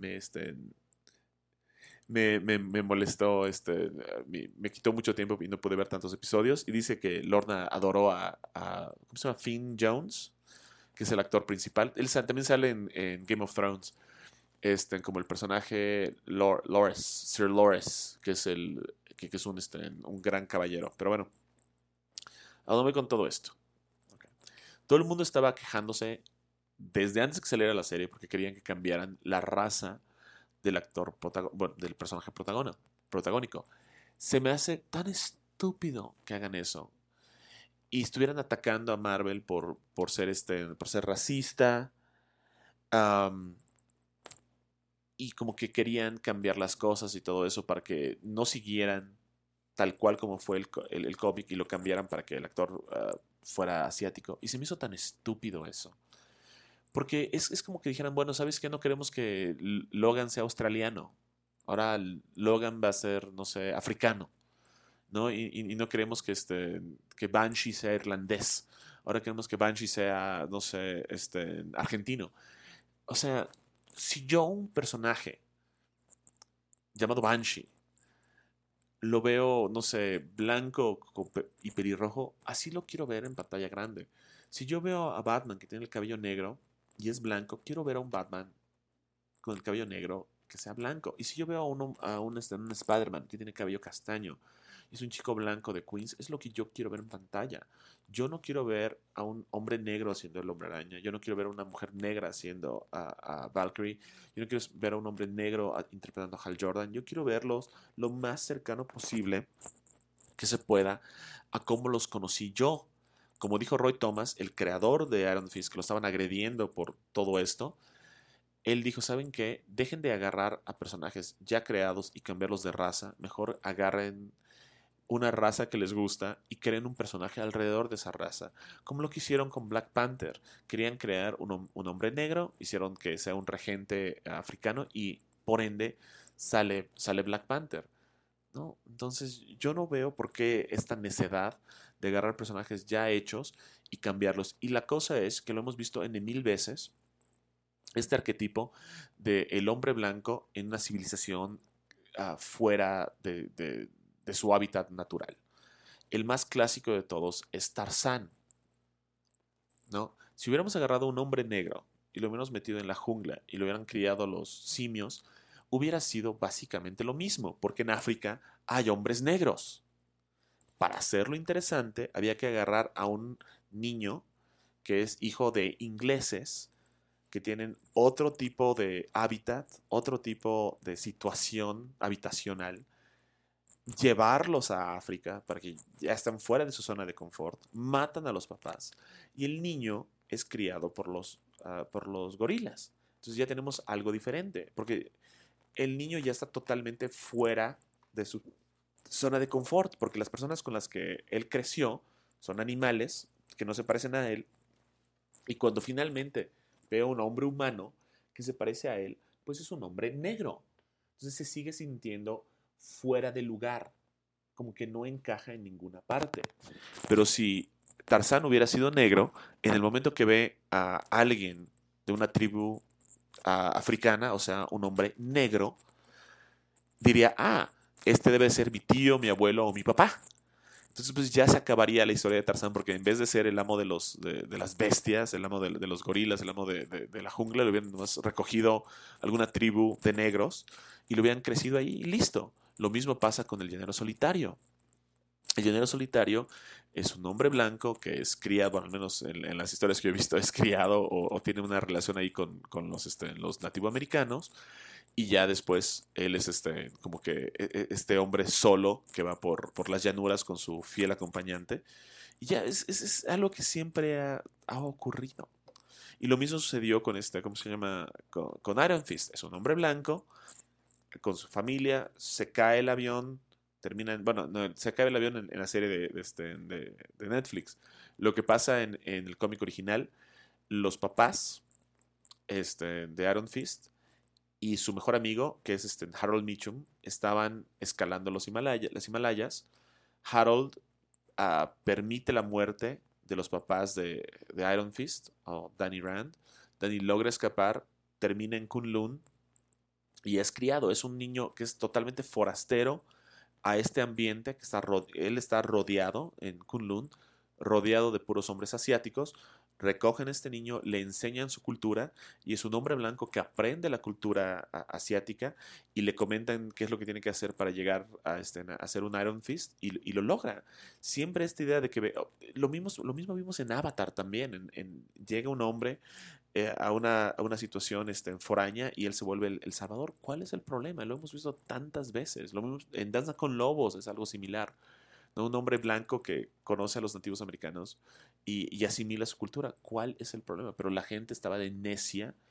me molestó, me quitó mucho tiempo y no pude ver tantos episodios. Y dice que Lorna adoró ¿cómo se llama? Finn Jones, que es el actor principal. Él también sale en Game of Thrones, como el personaje Sir Loras, que es que es un gran caballero. Pero bueno, ¿a dónde voy con todo esto? Okay. Todo el mundo estaba quejándose desde antes que saliera la serie porque querían que cambiaran la raza del bueno, del personaje protagónico. Se me hace tan estúpido que hagan eso. Y estuvieran atacando a Marvel por ser racista. Um, y como que querían cambiar las cosas y todo eso para que no siguieran tal cual como fue el cómic y lo cambiaran para que el actor fuera asiático. Y se me hizo tan estúpido eso. Porque es como que dijeran, bueno, ¿sabes qué? No queremos que Logan sea australiano. Ahora Logan va a ser, no sé, africano. ¿No? Y no queremos que Banshee sea irlandés. Ahora queremos que Banshee sea, no sé, argentino. O sea, si yo un personaje llamado Banshee lo veo, no sé, blanco y pelirrojo, así lo quiero ver en pantalla grande. Si yo veo a Batman que tiene el cabello negro y es blanco, quiero ver a un Batman con el cabello negro que sea blanco. Y si yo veo un Spider-Man que tiene cabello castaño y es un chico blanco de Queens, es lo que yo quiero ver en pantalla. Yo no quiero ver a un hombre negro haciendo el hombre araña. Yo no quiero ver a una mujer negra haciendo a Valkyrie. Yo no quiero ver a un hombre negro interpretando a Hal Jordan. Yo quiero verlos lo más cercano posible que se pueda a cómo los conocí yo. Como dijo Roy Thomas, el creador de Iron Fist, que lo estaban agrediendo por todo esto, él dijo, ¿saben qué? Dejen de agarrar a personajes ya creados y cambiarlos de raza. Mejor agarren una raza que les gusta y creen un personaje alrededor de esa raza. Como lo que hicieron con Black Panther. Querían crear un hombre negro, hicieron que sea un regente africano y por ende sale Black Panther. ¿No? Entonces yo no veo por qué esta necedad de agarrar personajes ya hechos y cambiarlos. Y la cosa es que lo hemos visto en mil veces este arquetipo de el hombre blanco en una civilización fuera de su hábitat natural. El más clásico de todos es Tarzán, ¿no? Si hubiéramos agarrado a un hombre negro y lo hubiéramos metido en la jungla y lo hubieran criado los simios, hubiera sido básicamente lo mismo, porque en África hay hombres negros. Para hacerlo interesante, había que agarrar a un niño que es hijo de ingleses que tienen otro tipo de hábitat, otro tipo de situación habitacional, llevarlos a África para que ya están fuera de su zona de confort, matan a los papás y el niño es criado por los gorilas. Entonces ya tenemos algo diferente, porque el niño ya está totalmente fuera de su zona de confort, porque las personas con las que él creció son animales que no se parecen a él y cuando finalmente veo a un hombre humano que se parece a él, pues es un hombre negro. Entonces se sigue sintiendo fuera de lugar, como que no encaja en ninguna parte. Pero si Tarzán hubiera sido negro, en el momento que ve a alguien de una tribu africana, o sea, un hombre negro, diría, ah, este debe ser mi tío, mi abuelo o mi papá. Entonces, pues ya se acabaría la historia de Tarzán, porque en vez de ser el amo de las bestias, el amo de los gorilas, el amo de la jungla, lo hubieran nomás recogido alguna tribu de negros y lo hubieran crecido ahí y listo. Lo mismo pasa con el llanero solitario. El llanero solitario es un hombre blanco que es criado, bueno, al menos en las historias que yo he visto, es criado o tiene una relación ahí con los nativoamericanos y ya después él es como que este hombre solo que va por las llanuras con su fiel acompañante. Y ya es algo que siempre ha ocurrido. Y lo mismo sucedió con ¿cómo se llama? Con Iron Fist. Es un hombre blanco, con su familia, se cae el avión, bueno, no, se cae el avión en la serie de Netflix. Lo que pasa en el cómic original, los papás de Iron Fist y su mejor amigo, que es Harold Mitchum, estaban escalando las Himalayas. Harold permite la muerte de los papás de Iron Fist, o Danny Rand. Danny logra escapar, termina en Kunlun y es criado. Es un niño que es totalmente forastero a este ambiente, él está rodeado en Kunlun, rodeado de puros hombres asiáticos, recogen a este niño, le enseñan su cultura y es un hombre blanco que aprende la cultura asiática y le comentan qué es lo que tiene que hacer para llegar a hacer un Iron Fist y lo logra. Siempre esta idea de que lo mismo vimos en Avatar también, llega un hombre a una situación foránea y él se vuelve el salvador. ¿Cuál es el problema? Lo hemos visto tantas veces. Lo mismo en Danza con Lobos es algo similar, ¿no? Un hombre blanco que conoce a los nativos americanos y asimila su cultura. ¿Cuál es el problema? Pero la gente estaba de necia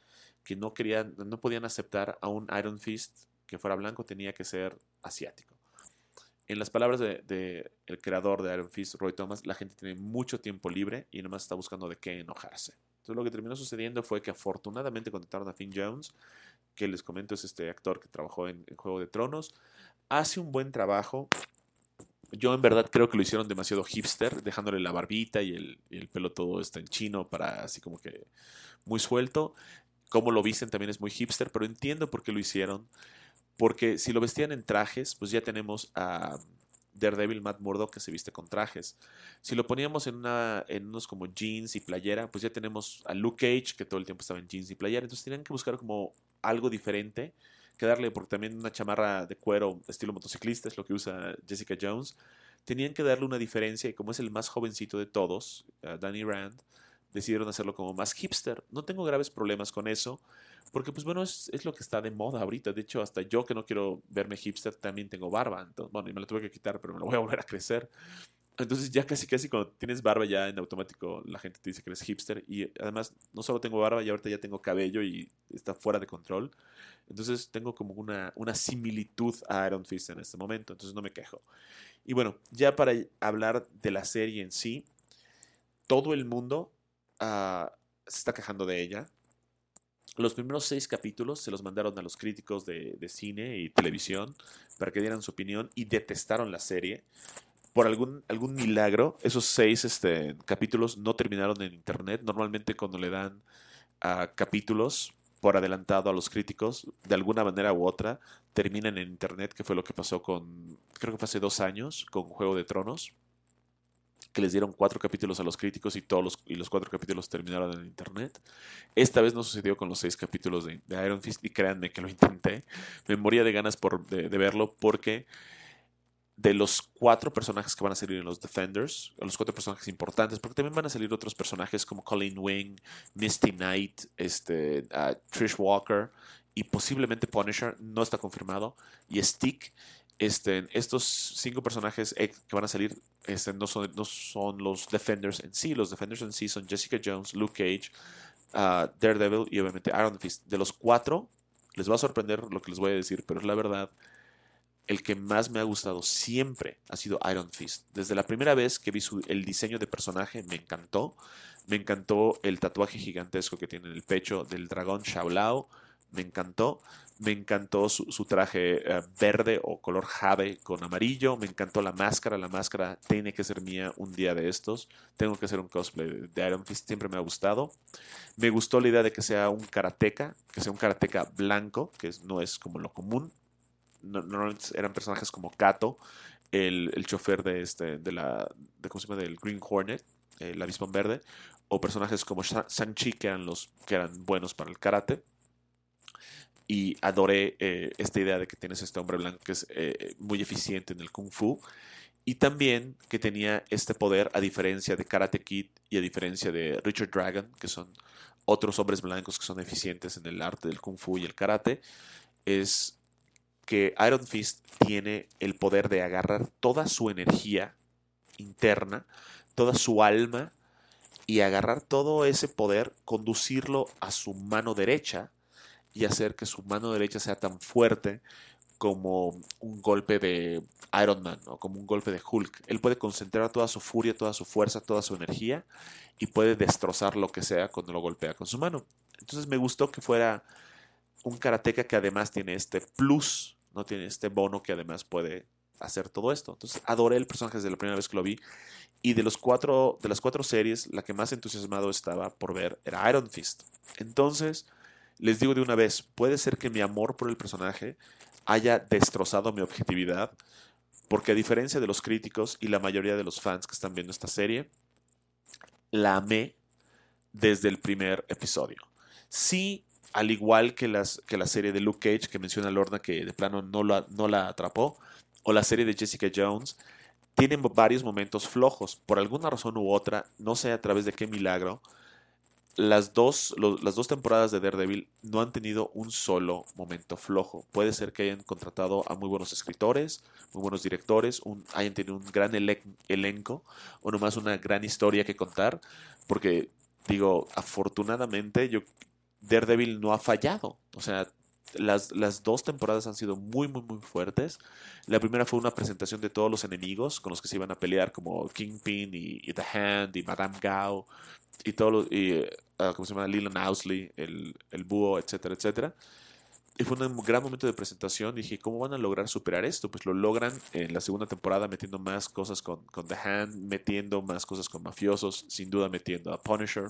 que no podían aceptar a un Iron Fist que fuera blanco, tenía que ser asiático. En las palabras de el creador de Iron Fist, Roy Thomas, la gente tiene mucho tiempo libre y nomás está buscando de qué enojarse. Entonces lo que terminó sucediendo fue que afortunadamente contrataron a Finn Jones, que les comento es este actor que trabajó en Juego de Tronos. Hace un buen trabajo. Yo en verdad creo que lo hicieron demasiado hipster, dejándole la barbita y el pelo todo en chino para así como que muy suelto. Como lo visten también es muy hipster, pero entiendo por qué lo hicieron. Porque si lo vestían en trajes, pues ya tenemos a Daredevil Matt Murdock que se viste con trajes. Si lo poníamos en unos como jeans y playera, pues ya tenemos a Luke Cage que todo el tiempo estaba en jeans y playera. Entonces tenían que buscar como algo diferente que darle, porque también una chamarra de cuero estilo motociclista es lo que usa Jessica Jones. Tenían que darle una diferencia y como es el más jovencito de todos, Danny Rand, decidieron hacerlo como más hipster. No tengo graves problemas con eso, porque pues bueno, es lo que está de moda ahorita. De hecho, hasta yo que no quiero verme hipster también tengo barba. Entonces, bueno, y me la tuve que quitar, pero me la voy a volver a crecer. Entonces ya casi casi cuando tienes barba ya en automático la gente te dice que eres hipster. Y además no solo tengo barba, y ahorita ya tengo cabello y está fuera de control. Entonces tengo como una similitud a Iron Fist en este momento. Entonces no me quejo. Y bueno, ya para hablar de la serie en sí, todo el mundo se está quejando de ella. Los primeros 6 capítulos se los mandaron a los críticos de cine y televisión para que dieran su opinión y detestaron la serie. Por algún milagro, esos 6 capítulos no terminaron en internet. Normalmente cuando le dan capítulos por adelantado a los críticos, de alguna manera u otra, terminan en internet, que fue lo que pasó creo que fue hace 2 años, con Juego de Tronos, que les dieron 4 capítulos a los críticos y los 4 capítulos terminaron en internet. Esta vez no sucedió con los 6 capítulos de Iron Fist y créanme que lo intenté. Me moría de ganas de verlo porque de los 4 personajes que van a salir en los Defenders, los 4 personajes importantes, porque también van a salir otros personajes como Colleen Wing, Misty Knight, Trish Walker y posiblemente Punisher, no está confirmado, y Stick. Estos 5 personajes que van a salir no son los Defenders en sí. Los Defenders en sí son Jessica Jones, Luke Cage, Daredevil y obviamente Iron Fist. De los 4, les va a sorprender lo que les voy a decir, pero es la verdad. El que más me ha gustado siempre ha sido Iron Fist. Desde la primera vez que vi el diseño de personaje me encantó. Me encantó el tatuaje gigantesco que tiene en el pecho del dragón Shaolao. Me encantó. Me encantó su traje verde o color jade con amarillo. Me encantó la máscara. La máscara tiene que ser mía un día de estos. Tengo que hacer un cosplay de Iron Fist. Siempre me ha gustado. Me gustó la idea de que sea un karateca blanco, que no es como lo común. Normalmente eran personajes como Kato, el chofer ¿cómo se llama? Del Green Hornet, el avispón verde, o personajes como Shang-Chi, que eran buenos para el karate. Y adoré esta idea de que tienes este hombre blanco que es muy eficiente en el Kung Fu. Y también que tenía este poder, a diferencia de Karate Kid y a diferencia de Richard Dragon, que son otros hombres blancos que son eficientes en el arte del Kung Fu y el karate, es que Iron Fist tiene el poder de agarrar toda su energía interna, toda su alma, y agarrar todo ese poder, conducirlo a su mano derecha y hacer que su mano derecha sea tan fuerte como un golpe de Iron Man o como un golpe de Hulk. Él puede concentrar toda su furia, toda su fuerza, toda su energía y puede destrozar lo que sea cuando lo golpea con su mano. Entonces me gustó que fuera un karateka que además tiene este plus, no tiene este bono que además puede hacer todo esto. Entonces adoré el personaje desde la primera vez que lo vi. Y de las cuatro series, la que más entusiasmado estaba por ver era Iron Fist. Entonces, les digo de una vez, puede ser que mi amor por el personaje haya destrozado mi objetividad, porque a diferencia de los críticos y la mayoría de los fans que están viendo esta serie, la amé desde el primer episodio. Sí, al igual que la serie de Luke Cage que menciona Lorna, que de plano no la atrapó, o la serie de Jessica Jones, tienen varios momentos flojos. Por alguna razón u otra, no sé a través de qué milagro, las dos temporadas de Daredevil no han tenido un solo momento flojo. Puede ser que hayan contratado a muy buenos escritores, muy buenos directores, hayan tenido un gran elenco o nomás una gran historia que contar, porque digo, afortunadamente Daredevil no ha fallado. O sea, las dos temporadas han sido muy, muy, muy fuertes. La primera fue una presentación de todos los enemigos con los que se iban a pelear, como Kingpin y The Hand y Madame Gao y todos los, ¿cómo se llama? Leland Owsley, el búho, etcétera, etcétera. Y fue un gran momento de presentación. Dije, ¿cómo van a lograr superar esto? Pues lo logran en la segunda temporada metiendo más cosas con The Hand, metiendo más cosas con mafiosos, sin duda metiendo a Punisher.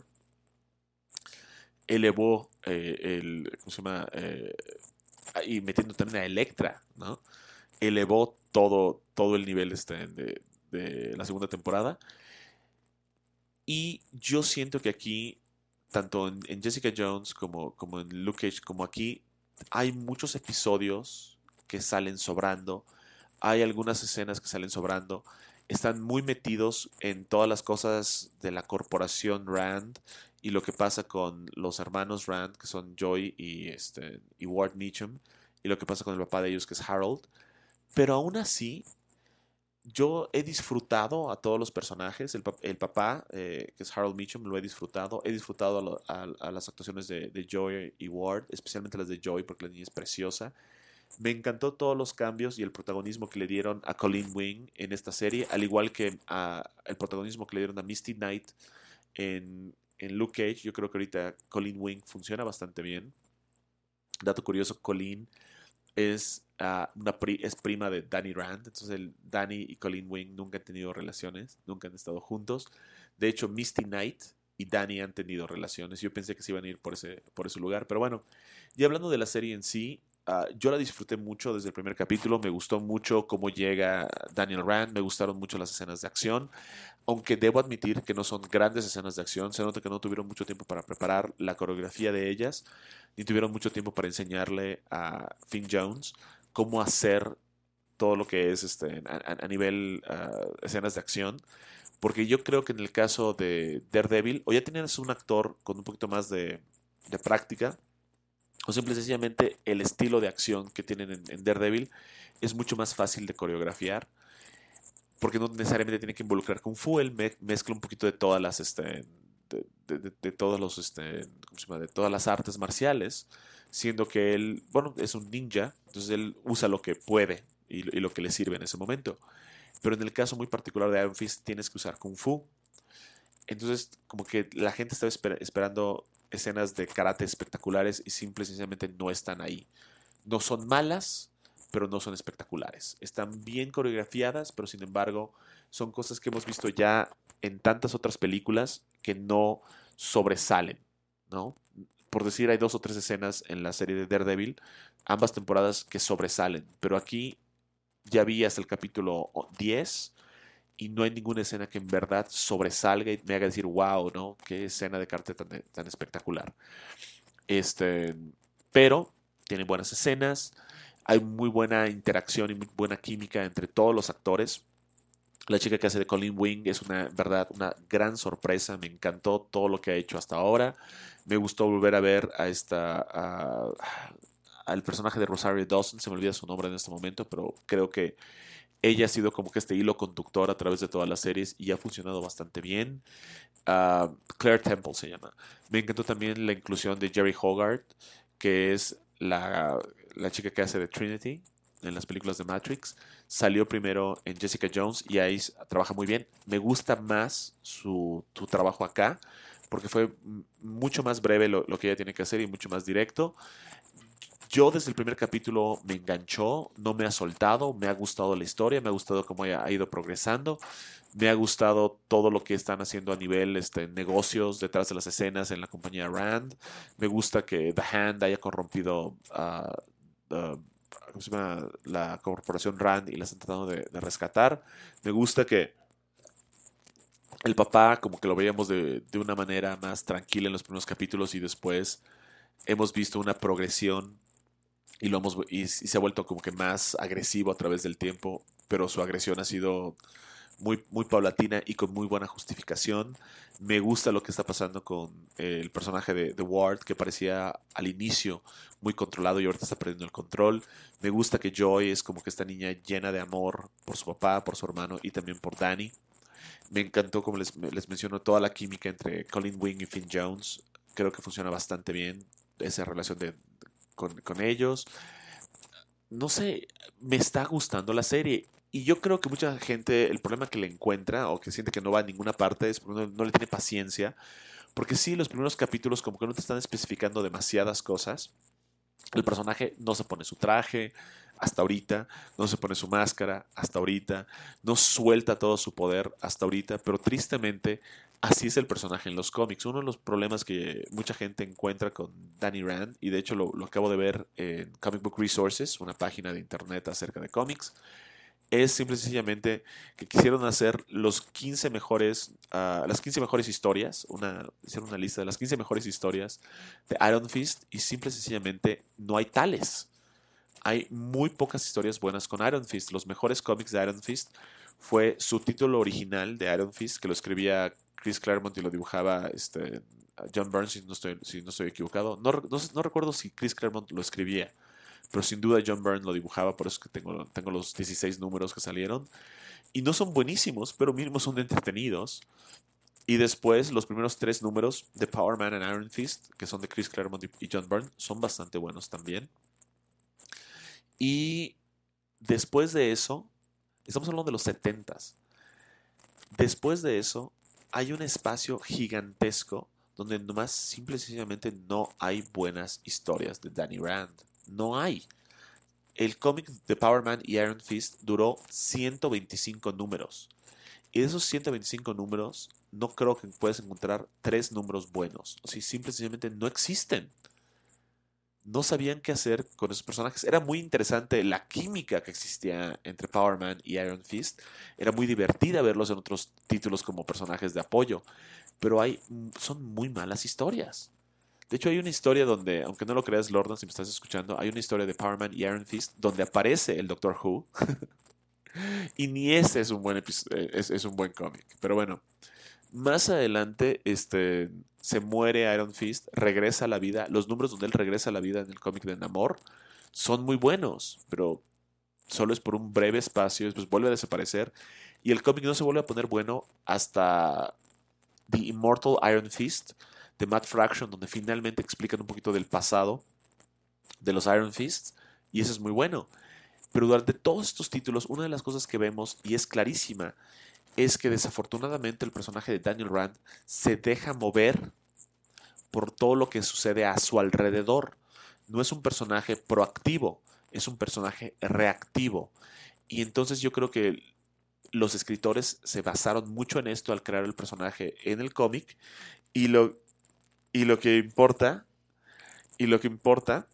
Elevó ¿cómo se llama? Y metiendo también a Electra, ¿no? Elevó todo el nivel de la segunda temporada. Y yo siento que aquí, tanto en Jessica Jones como en Luke Cage, como aquí, hay muchos episodios que salen sobrando. Hay algunas escenas que salen sobrando. Están muy metidos en todas las cosas de la corporación Rand y lo que pasa con los hermanos Rand, que son Joy y Ward Meacham, y lo que pasa con el papá de ellos, que es Harold. Pero aún así, yo he disfrutado a todos los personajes. El papá, que es Harold Meacham, lo he disfrutado. He disfrutado a las actuaciones de Joy y Ward, especialmente las de Joy, porque la niña es preciosa. Me encantó todos los cambios y el protagonismo que le dieron a Colleen Wing en esta serie, al igual que el protagonismo que le dieron a Misty Knight en Luke Cage. Yo creo que ahorita Colleen Wing funciona bastante bien. Dato curioso, Colleen es prima de Danny Rand. Entonces Danny y Colleen Wing nunca han tenido relaciones, nunca han estado juntos. De hecho, Misty Knight y Danny han tenido relaciones. Yo pensé que se iban a ir por ese lugar. Pero bueno, y hablando de la serie en sí, yo la disfruté mucho desde el primer capítulo. Me gustó mucho cómo llega Daniel Rand. Me gustaron mucho las escenas de acción. Aunque debo admitir que no son grandes escenas de acción. Se nota que no tuvieron mucho tiempo para preparar la coreografía de ellas, ni tuvieron mucho tiempo para enseñarle a Finn Jones cómo hacer todo lo que es a nivel escenas de acción. Porque yo creo que en el caso de Daredevil, o ya tenías un actor con un poquito más de práctica, o simple y sencillamente el estilo de acción que tienen en Daredevil es mucho más fácil de coreografiar, porque no necesariamente tiene que involucrar Kung Fu. Él mezcla un poquito de todas las de todos los ¿cómo se llama? De todas las artes marciales, siendo que él, bueno, es un ninja. Entonces él usa lo que puede y lo que le sirve en ese momento. Pero en el caso muy particular de Iron Fist tienes que usar Kung Fu. Entonces, como que la gente estaba esperando escenas de karate espectaculares y simple y sencillamente no están ahí. No son malas, pero no son espectaculares. Están bien coreografiadas, pero sin embargo son cosas que hemos visto ya en tantas otras películas que no sobresalen, ¿no? Por decir, hay dos o tres escenas en la serie de Daredevil, ambas temporadas que sobresalen, pero aquí ya vi hasta el capítulo 10 y no hay ninguna escena que en verdad sobresalga y me haga decir, wow, ¿no? Qué escena de karate tan espectacular. Este, pero tiene buenas escenas, hay muy buena interacción y muy buena química entre todos los actores. La chica que hace de Colleen Wing es una, verdad, una gran sorpresa. Me encantó todo lo que ha hecho hasta ahora. Me gustó volver a ver al personaje de Rosario Dawson. Se me olvida su nombre en este momento, pero creo que ella ha sido como que este hilo conductor a través de todas las series y ha funcionado bastante bien. Claire Temple se llama. Me encantó también la inclusión de Jerry Hogarth, que es la chica que hace de Trinity en las películas de Matrix. Salió primero en Jessica Jones y ahí trabaja muy bien. Me gusta más su trabajo acá porque fue mucho más breve lo que ella tiene que hacer y mucho más directo. Yo desde el primer capítulo me enganchó, no me ha soltado, me ha gustado la historia, me ha gustado cómo ha ido progresando, me ha gustado todo lo que están haciendo a nivel negocios detrás de las escenas en la compañía Rand. Me gusta que The Hand haya corrompido ¿cómo se llama? La corporación Rand y la están tratando de rescatar. Me gusta que el papá como que lo veíamos de una manera más tranquila en los primeros capítulos y después hemos visto una progresión y se ha vuelto como que más agresivo a través del tiempo, pero su agresión ha sido muy, muy paulatina y con muy buena justificación. Me gusta lo que está pasando con el personaje de Ward, que parecía al inicio muy controlado y ahorita está perdiendo el control. Me gusta que Joy es como que esta niña llena de amor por su papá, por su hermano y también por Danny. Me encantó, como les menciono, toda la química entre Colin Wing y Finn Jones. Creo que funciona bastante bien. esa relación con ellos. No sé, me está gustando la serie. Y yo creo que mucha gente, el problema que le encuentra o que siente que no va a ninguna parte es porque no le tiene paciencia. Porque sí, los primeros capítulos como que no te están especificando demasiadas cosas. El personaje no se pone su traje hasta ahorita, no se pone su máscara hasta ahorita, no suelta todo su poder hasta ahorita, pero tristemente así es el personaje en los cómics. Uno de los problemas que mucha gente encuentra con Danny Rand, y de hecho lo acabo de ver en Comic Book Resources, una página de internet acerca de cómics, es simple y sencillamente que quisieron hacer los 15 mejores, las 15 mejores historias, hicieron una lista de las 15 mejores historias de Iron Fist y simple y sencillamente no hay tales. Hay muy pocas historias buenas con Iron Fist. Los mejores cómics de Iron Fist fue su título original de Iron Fist, que lo escribía Chris Claremont y lo dibujaba John Byrne, si no estoy equivocado. No recuerdo si Chris Claremont lo escribía, pero sin duda John Byrne lo dibujaba, por eso es que tengo los 16 números que salieron. Y no son buenísimos, pero mínimo son entretenidos. Y después los primeros 3 números de Power Man and Iron Fist, que son de Chris Claremont y John Byrne, son bastante buenos también. Y después de eso, estamos hablando de los 70s. Después de eso, hay un espacio gigantesco donde nomás simple y sencillamente no hay buenas historias de Danny Rand. No hay. El cómic de Power Man y Iron Fist duró 125 números. Y de esos 125 números, no creo que puedas encontrar 3 números buenos. O sea, simple y sencillamente no existen. No sabían qué hacer con esos personajes. Era muy interesante la química que existía entre Power Man y Iron Fist. Era muy divertida verlos en otros títulos como personajes de apoyo. Pero son muy malas historias. De hecho, hay una historia donde, aunque no lo creas, Lordan, si me estás escuchando, hay una historia de Power Man y Iron Fist donde aparece el Doctor Who. Y ni ese es un es un buen cómic. Pero bueno, más adelante se muere Iron Fist, regresa a la vida. Los números donde él regresa a la vida en el cómic de Namor son muy buenos, pero solo es por un breve espacio, después vuelve a desaparecer. Y el cómic no se vuelve a poner bueno hasta The Immortal Iron Fist de Matt Fraction, donde finalmente explican un poquito del pasado de los Iron Fists. Y eso es muy bueno. Pero durante todos estos títulos, una de las cosas que vemos, y es clarísima, es que desafortunadamente el personaje de Daniel Rand se deja mover por todo lo que sucede a su alrededor. No es un personaje proactivo, es un personaje reactivo. Y entonces yo creo que los escritores se basaron mucho en esto al crear el personaje en el cómic y y lo que importa y lo que importa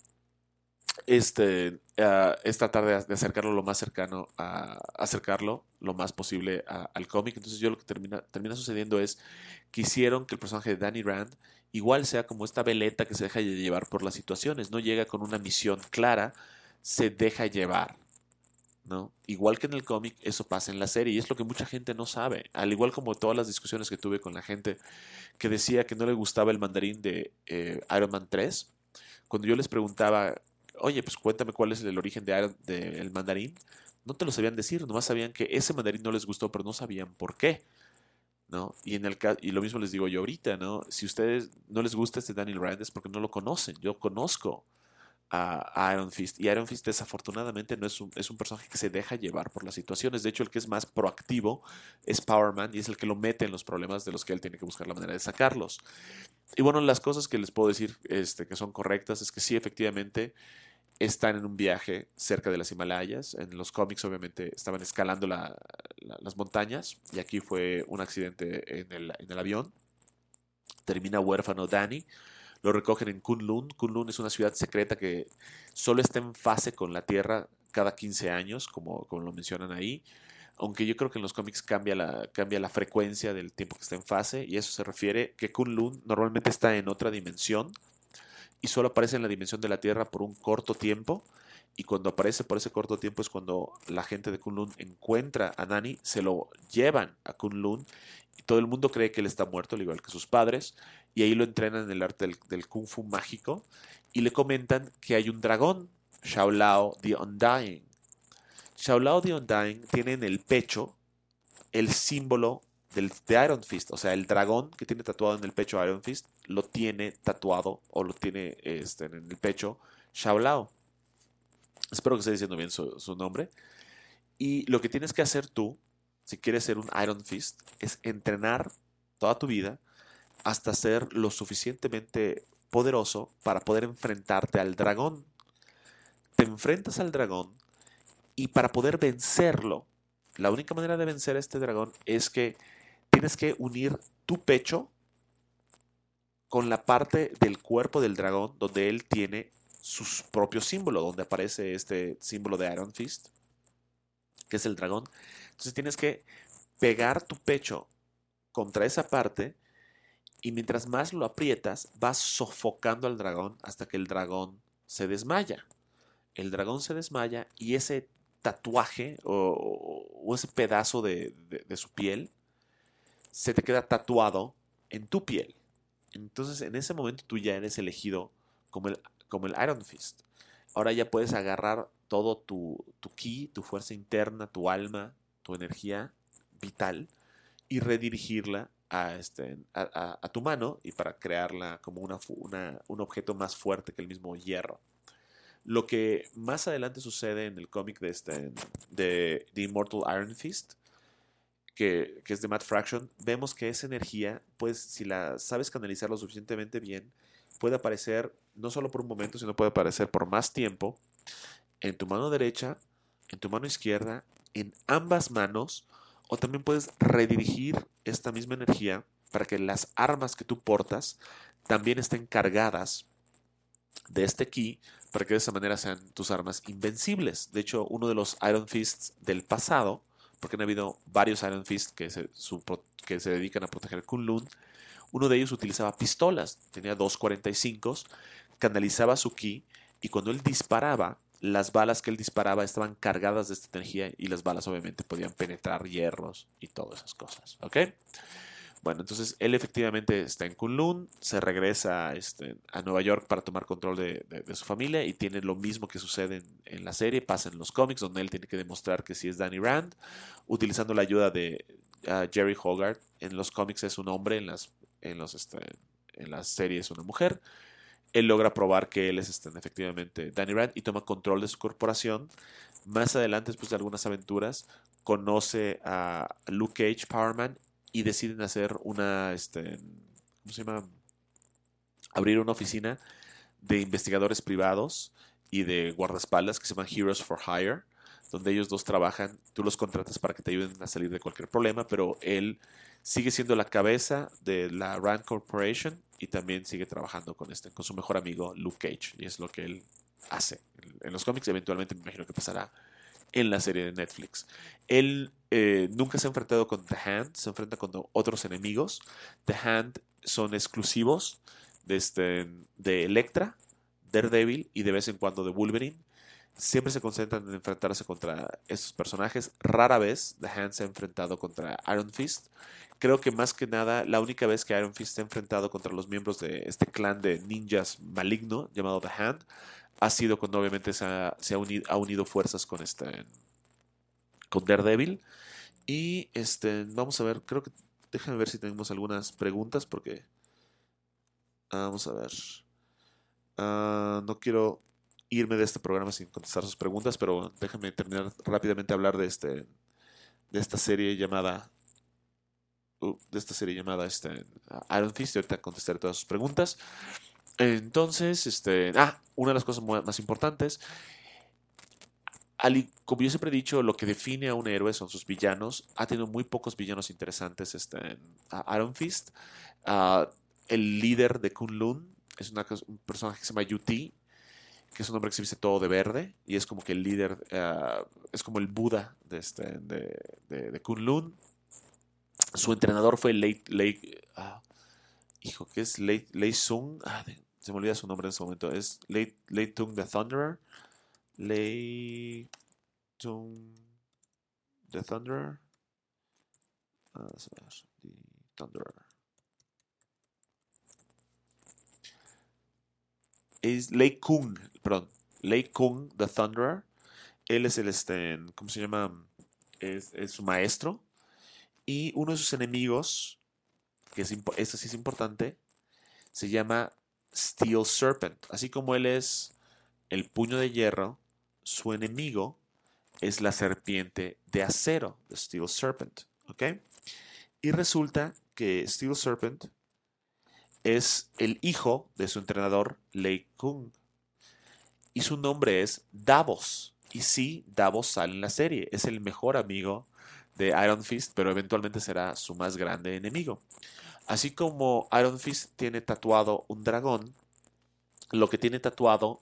es tratar de acercarlo lo más cercano acercarlo lo más posible al cómic. Entonces yo lo que termina sucediendo es que hicieron que el personaje de Danny Rand igual sea como esta veleta que se deja llevar por las situaciones, no llega con una misión clara, se deja llevar, ¿no? Igual que en el cómic, eso pasa en la serie y es lo que mucha gente no sabe. Al igual como todas las discusiones que tuve con la gente que decía que no le gustaba el mandarín de Iron Man 3, cuando yo les preguntaba, oye, pues cuéntame cuál es el origen del mandarín, no te lo sabían decir, nomás sabían que ese mandarín no les gustó, pero no sabían por qué, ¿no? Y lo mismo les digo yo ahorita, ¿no? Si a ustedes no les gusta Daniel Rand es porque no lo conocen. Yo conozco a Iron Fist. Y Iron Fist desafortunadamente no es un personaje que se deja llevar por las situaciones. De hecho, el que es más proactivo es Power Man y es el que lo mete en los problemas de los que él tiene que buscar la manera de sacarlos. Y bueno, las cosas que les puedo decir que son correctas es que sí, efectivamente, están en un viaje cerca de las Himalayas. En los cómics, obviamente, estaban escalando las montañas y aquí fue un accidente en el avión. Termina huérfano Danny. Lo recogen en Kunlun. Kunlun es una ciudad secreta que solo está en fase con la Tierra cada 15 años, como lo mencionan ahí. Aunque yo creo que en los cómics cambia la frecuencia del tiempo que está en fase, y eso se refiere que Kunlun normalmente está en otra dimensión y solo aparece en la dimensión de la Tierra por un corto tiempo. Y cuando aparece por ese corto tiempo es cuando la gente de Kunlun encuentra a Nani, se lo llevan a Kunlun y todo el mundo cree que él está muerto, al igual que sus padres, y ahí lo entrenan en el arte del Kung Fu mágico y le comentan que hay un dragón, Shaolao the Undying. Shaolao the Undying tiene en el pecho el símbolo de Iron Fist. O sea, el dragón que tiene tatuado en el pecho Iron Fist lo tiene tatuado o lo tiene en el pecho Shao Lao. Espero que esté diciendo bien su nombre. Y lo que tienes que hacer tú, si quieres ser un Iron Fist, es entrenar toda tu vida hasta ser lo suficientemente poderoso para poder enfrentarte al dragón. Te enfrentas al dragón y para poder vencerlo, la única manera de vencer a este dragón es que tienes que unir tu pecho con la parte del cuerpo del dragón donde él tiene su propio símbolo, donde aparece este símbolo de Iron Fist, que es el dragón. Entonces tienes que pegar tu pecho contra esa parte y mientras más lo aprietas, vas sofocando al dragón hasta que el dragón se desmaya. El dragón se desmaya y ese tatuaje o ese pedazo de su piel se te queda tatuado en tu piel. Entonces en ese momento tú ya eres elegido como como el Iron Fist. Ahora ya puedes agarrar todo tu ki, tu fuerza interna, tu alma, tu energía vital y redirigirla a tu mano y para crearla como un objeto más fuerte que el mismo hierro. Lo que más adelante sucede en el cómic de The Immortal Iron Fist, que es de Matt Fraction, vemos que esa energía, pues si la sabes canalizar lo suficientemente bien, puede aparecer no solo por un momento, sino puede aparecer por más tiempo en tu mano derecha, en tu mano izquierda, en ambas manos, o también puedes redirigir esta misma energía para que las armas que tú portas también estén cargadas de este ki para que de esa manera sean tus armas invencibles. De hecho, uno de los Iron Fists del pasado, porque han habido varios Iron Fists que se dedican a proteger Kunlun, uno de ellos utilizaba pistolas, tenía 2.45, canalizaba su ki y cuando él disparaba, las balas que él disparaba estaban cargadas de esta energía y las balas obviamente podían penetrar hierros y todas esas cosas. ¿Ok? Bueno, entonces él efectivamente está en Kunlun, se regresa a Nueva York para tomar control de su familia y tiene lo mismo que sucede en la serie, pasa en los cómics, donde él tiene que demostrar que sí es Danny Rand, utilizando la ayuda de Jerry Hogarth. En los cómics es un hombre, en las series es una mujer. Él logra probar que él es efectivamente Danny Rand y toma control de su corporación. Más adelante, después de algunas aventuras, conoce a Luke Cage, Power Man, y deciden hacer ¿cómo se llama? Abrir una oficina de investigadores privados y de guardaespaldas que se llaman Heroes for Hire, donde ellos dos trabajan, tú los contratas para que te ayuden a salir de cualquier problema, pero él sigue siendo la cabeza de la Rand Corporation y también sigue trabajando con su mejor amigo Luke Cage, y es lo que él hace. En los cómics eventualmente me imagino que pasará en la serie de Netflix. Él nunca se ha enfrentado con The Hand, se enfrenta con otros enemigos. The Hand son exclusivos de Elektra, Daredevil y de vez en cuando de Wolverine. Siempre se concentran en enfrentarse contra estos personajes. Rara vez The Hand se ha enfrentado contra Iron Fist. Creo que más que nada, la única vez que Iron Fist se ha enfrentado contra los miembros de este clan de ninjas maligno llamado The Hand ha sido cuando obviamente ha unido fuerzas con Daredevil. Y vamos a ver, creo que déjame ver si tenemos algunas preguntas porque vamos a ver. No quiero irme de este programa sin contestar sus preguntas, pero déjame terminar rápidamente a hablar de esta serie llamada Iron Fist y ahorita contestaré todas sus preguntas. Entonces, una de las cosas más importantes, como yo siempre he dicho, lo que define a un héroe son sus villanos. Ha tenido muy pocos villanos interesantes en Iron Fist. Uh, el líder de Kunlun es un personaje que se llama UT, que es un hombre que se viste todo de verde y es como que el líder, es como el Buda de Kunlun. Su entrenador fue ¿qué es? Lei Sung. Se me olvida su nombre en este momento. Es Lei Tung the Thunderer. Lei Tung the Thunderer. Vamos a ver. The Thunderer. Es Lei Kung, perdón. Lei Kung the Thunderer. Él es ¿cómo se llama? Es su maestro. Y uno de sus enemigos, que este sí es importante, se llama Steel Serpent. Así como él es el puño de hierro, su enemigo es la serpiente de acero, de Steel Serpent. ¿Ok? Y resulta que Steel Serpent es el hijo de su entrenador, Lei Kung. Y su nombre es Davos. Y sí, Davos sale en la serie. Es el mejor amigo de Iron Fist, pero eventualmente será su más grande enemigo. Así como Iron Fist tiene tatuado un dragón, lo que tiene tatuado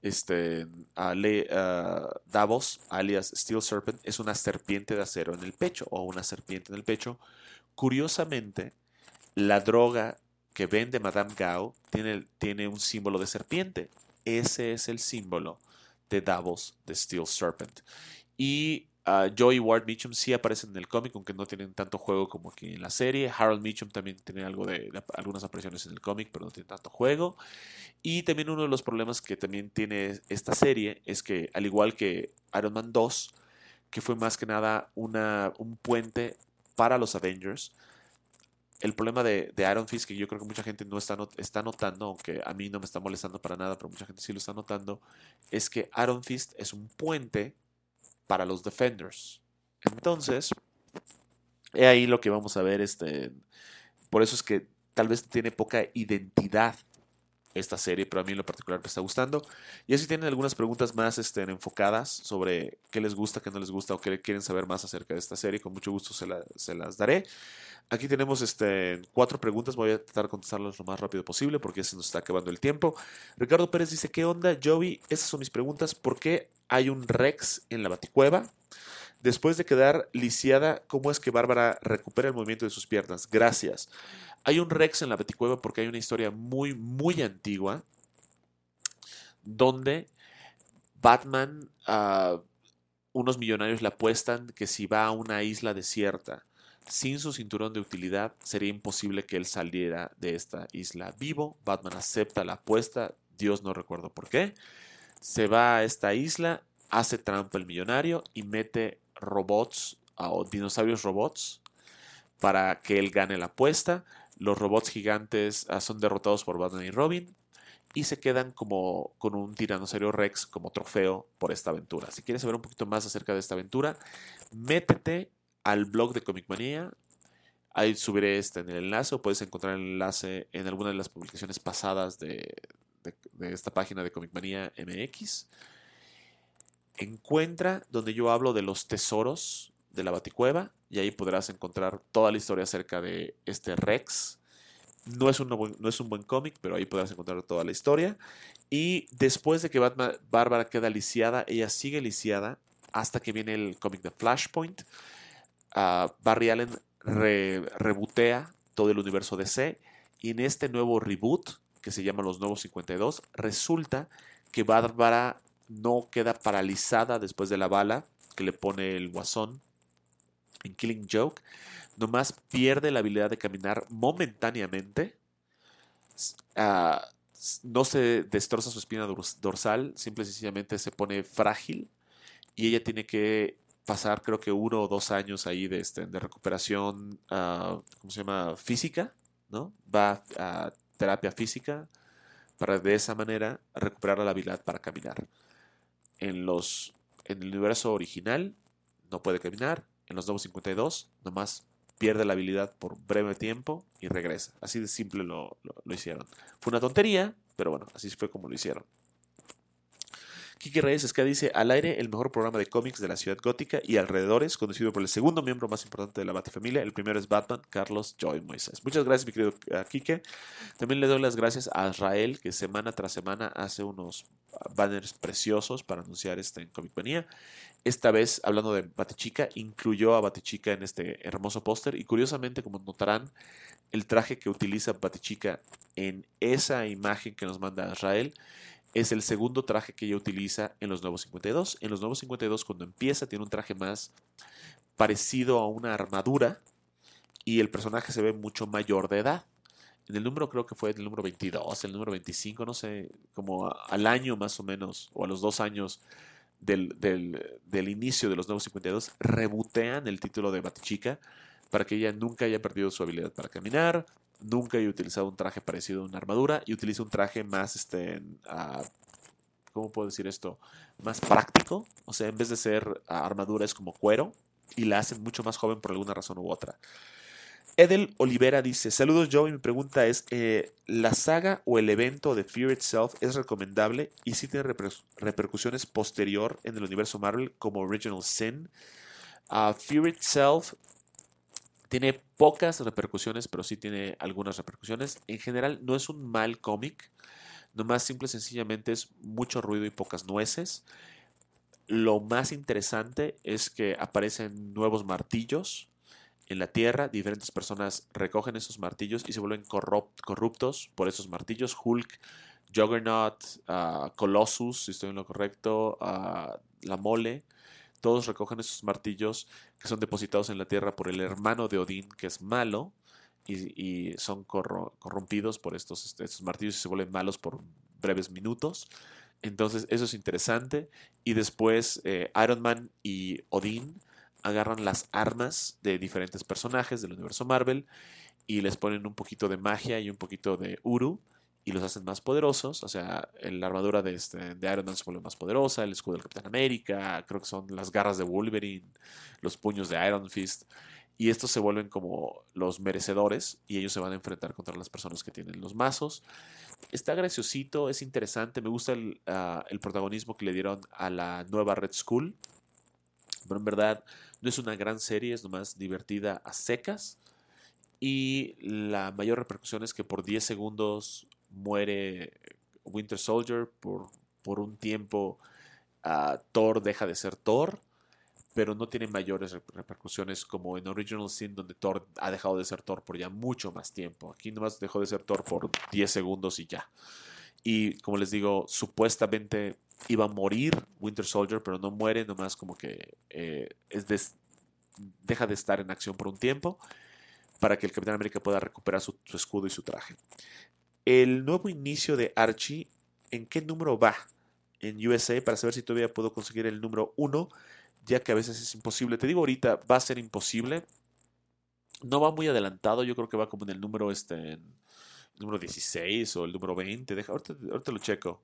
Davos, alias Steel Serpent, es una serpiente de acero en el pecho o una serpiente en el pecho. Curiosamente, la droga que vende Madame Gao tiene un símbolo de serpiente. Ese es el símbolo de Davos de Steel Serpent. Y Joe y Ward Meachum sí aparecen en el cómic, aunque no tienen tanto juego como aquí en la serie. Harold Meachum también tiene algo de algunas apariciones en el cómic, pero no tiene tanto juego. Y también uno de los problemas que también tiene esta serie es que, al igual que Iron Man 2, que fue más que nada un puente para los Avengers, el problema de Iron Fist, que yo creo que mucha gente no está notando, aunque a mí no me está molestando para nada, pero mucha gente sí lo está notando, es que Iron Fist es un puente para los Defenders. Entonces, he ahí lo que vamos a ver. Por eso es que tal vez tiene poca identidad esta serie, pero a mí en lo particular me está gustando. Y así tienen algunas preguntas más enfocadas sobre qué les gusta, qué no les gusta o qué quieren saber más acerca de esta serie, con mucho gusto se las daré. Aquí tenemos 4 preguntas, voy a tratar de contestarlas lo más rápido posible porque se nos está acabando el tiempo. Ricardo Pérez dice, ¿qué onda, Joey? Esas son mis preguntas. ¿Por qué hay un Rex en la Baticueva? Después de quedar lisiada, ¿cómo es que Bárbara recupera el movimiento de sus piernas? Gracias. Hay un Rex en la Baticueva porque hay una historia muy, muy antigua donde Batman, unos millonarios le apuestan que si va a una isla desierta sin su cinturón de utilidad, sería imposible que él saliera de esta isla vivo. Batman acepta la apuesta, Dios no recuerdo por qué. Se va a esta isla, hace trampa el millonario y mete robots o dinosaurios robots para que él gane la apuesta. Los robots gigantes son derrotados por Batman y Robin y se quedan como con un tiranosaurio Rex como trofeo por esta aventura. Si quieres saber un poquito más acerca de esta aventura, métete al blog de Comic Manía. Ahí subiré en el enlace o puedes encontrar el enlace en alguna de las publicaciones pasadas de esta página de Comic Manía MX. Encuentra donde yo hablo de los tesoros de la Baticueva y ahí podrás encontrar toda la historia acerca de este Rex. No es un buen cómic, pero ahí podrás encontrar toda la historia. Y después de que Bárbara queda lisiada, ella sigue lisiada hasta que viene el cómic de Flashpoint. Barry Allen rebootea todo el universo DC y en este nuevo reboot, que se llama Los Nuevos 52, resulta que Bárbara no queda paralizada después de la bala que le pone el Guasón en Killing Joke, nomás pierde la habilidad de caminar momentáneamente. Uh, no se destroza su espina dorsal, simple y sencillamente se pone frágil y ella tiene que pasar creo que 1 o 2 años ahí de recuperación, ¿cómo se llama? Física, ¿no? Va a terapia física para de esa manera recuperar la habilidad para caminar. En el universo original no puede caminar, en los Nuevos 52 nomás pierde la habilidad por breve tiempo y regresa. Así de simple lo hicieron. Fue una tontería, pero bueno, así fue como lo hicieron. Kiki Reyes Esca dice, al aire el mejor programa de cómics de la ciudad gótica y alrededores, conducido por el segundo miembro más importante de la Batifamilia. El primero es Batman, Carlos Joy Moisés. Muchas gracias, mi querido Kike. También le doy las gracias a Israel, que semana tras semana hace unos banners preciosos para anunciar en Comic Manía. Esta vez, hablando de Batichica, incluyó a Batichica en este hermoso póster y curiosamente, como notarán, el traje que utiliza Batichica en esa imagen que nos manda Israel es el segundo traje que ella utiliza en los Nuevos 52. En los Nuevos 52, cuando empieza, tiene un traje más parecido a una armadura y el personaje se ve mucho mayor de edad. En el número, creo que fue el número 22, el número 25, no sé, como al año más o menos, o a los 2 años del inicio de los Nuevos 52, rebotean el título de Batichica para que ella nunca haya perdido su habilidad para caminar, nunca haya utilizado un traje parecido a una armadura y utilice un traje más, ¿cómo puedo decir esto? Más práctico. O sea, en vez de ser armadura es como cuero y la hacen mucho más joven por alguna razón u otra. Edel Olivera dice, saludos Joe, y mi pregunta es, ¿la saga o el evento de Fear Itself es recomendable y si tiene repercusiones posterior en el universo Marvel como Original Sin? Fear Itself tiene pocas repercusiones, pero sí tiene algunas repercusiones. En general no es un mal cómic, nomás simple y sencillamente es mucho ruido y pocas nueces. Lo más interesante es que aparecen nuevos martillos en la Tierra, diferentes personas recogen esos martillos y se vuelven corruptos por esos martillos. Hulk, Juggernaut, Colossus, si estoy en lo correcto, la Mole, todos recogen esos martillos que son depositados en la Tierra por el hermano de Odín, que es malo, y son corrompidos por estos martillos y se vuelven malos por breves minutos. Entonces eso es interesante. Y después Iron Man y Odín agarran las armas de diferentes personajes del universo Marvel y les ponen un poquito de magia y un poquito de Uru y los hacen más poderosos. O sea, la armadura de Iron Man se vuelve más poderosa, el escudo del Capitán América, creo que son las garras de Wolverine, los puños de Iron Fist. Y estos se vuelven como los merecedores y ellos se van a enfrentar contra las personas que tienen los mazos. Está graciosito, es interesante, me gusta el protagonismo que le dieron a la nueva Red Skull, pero en verdad no es una gran serie, es nomás divertida a secas. Y la mayor repercusión es que por 10 segundos muere Winter Soldier, por un tiempo Thor deja de ser Thor, pero no tiene mayores repercusiones como en Original Sin, donde Thor ha dejado de ser Thor por ya mucho más tiempo. Aquí nomás dejó de ser Thor por 10 segundos y ya. Y como les digo, supuestamente iba a morir Winter Soldier, pero no muere, nomás como que deja de estar en acción por un tiempo para que el Capitán América pueda recuperar su escudo y su traje. El nuevo inicio de Archie, ¿en qué número va en USA? Para saber si todavía puedo conseguir el número 1, ya que a veces es imposible. Te digo ahorita, va a ser imposible. No va muy adelantado, yo creo que va como en el número 16 o el número 20. Ahorita lo checo.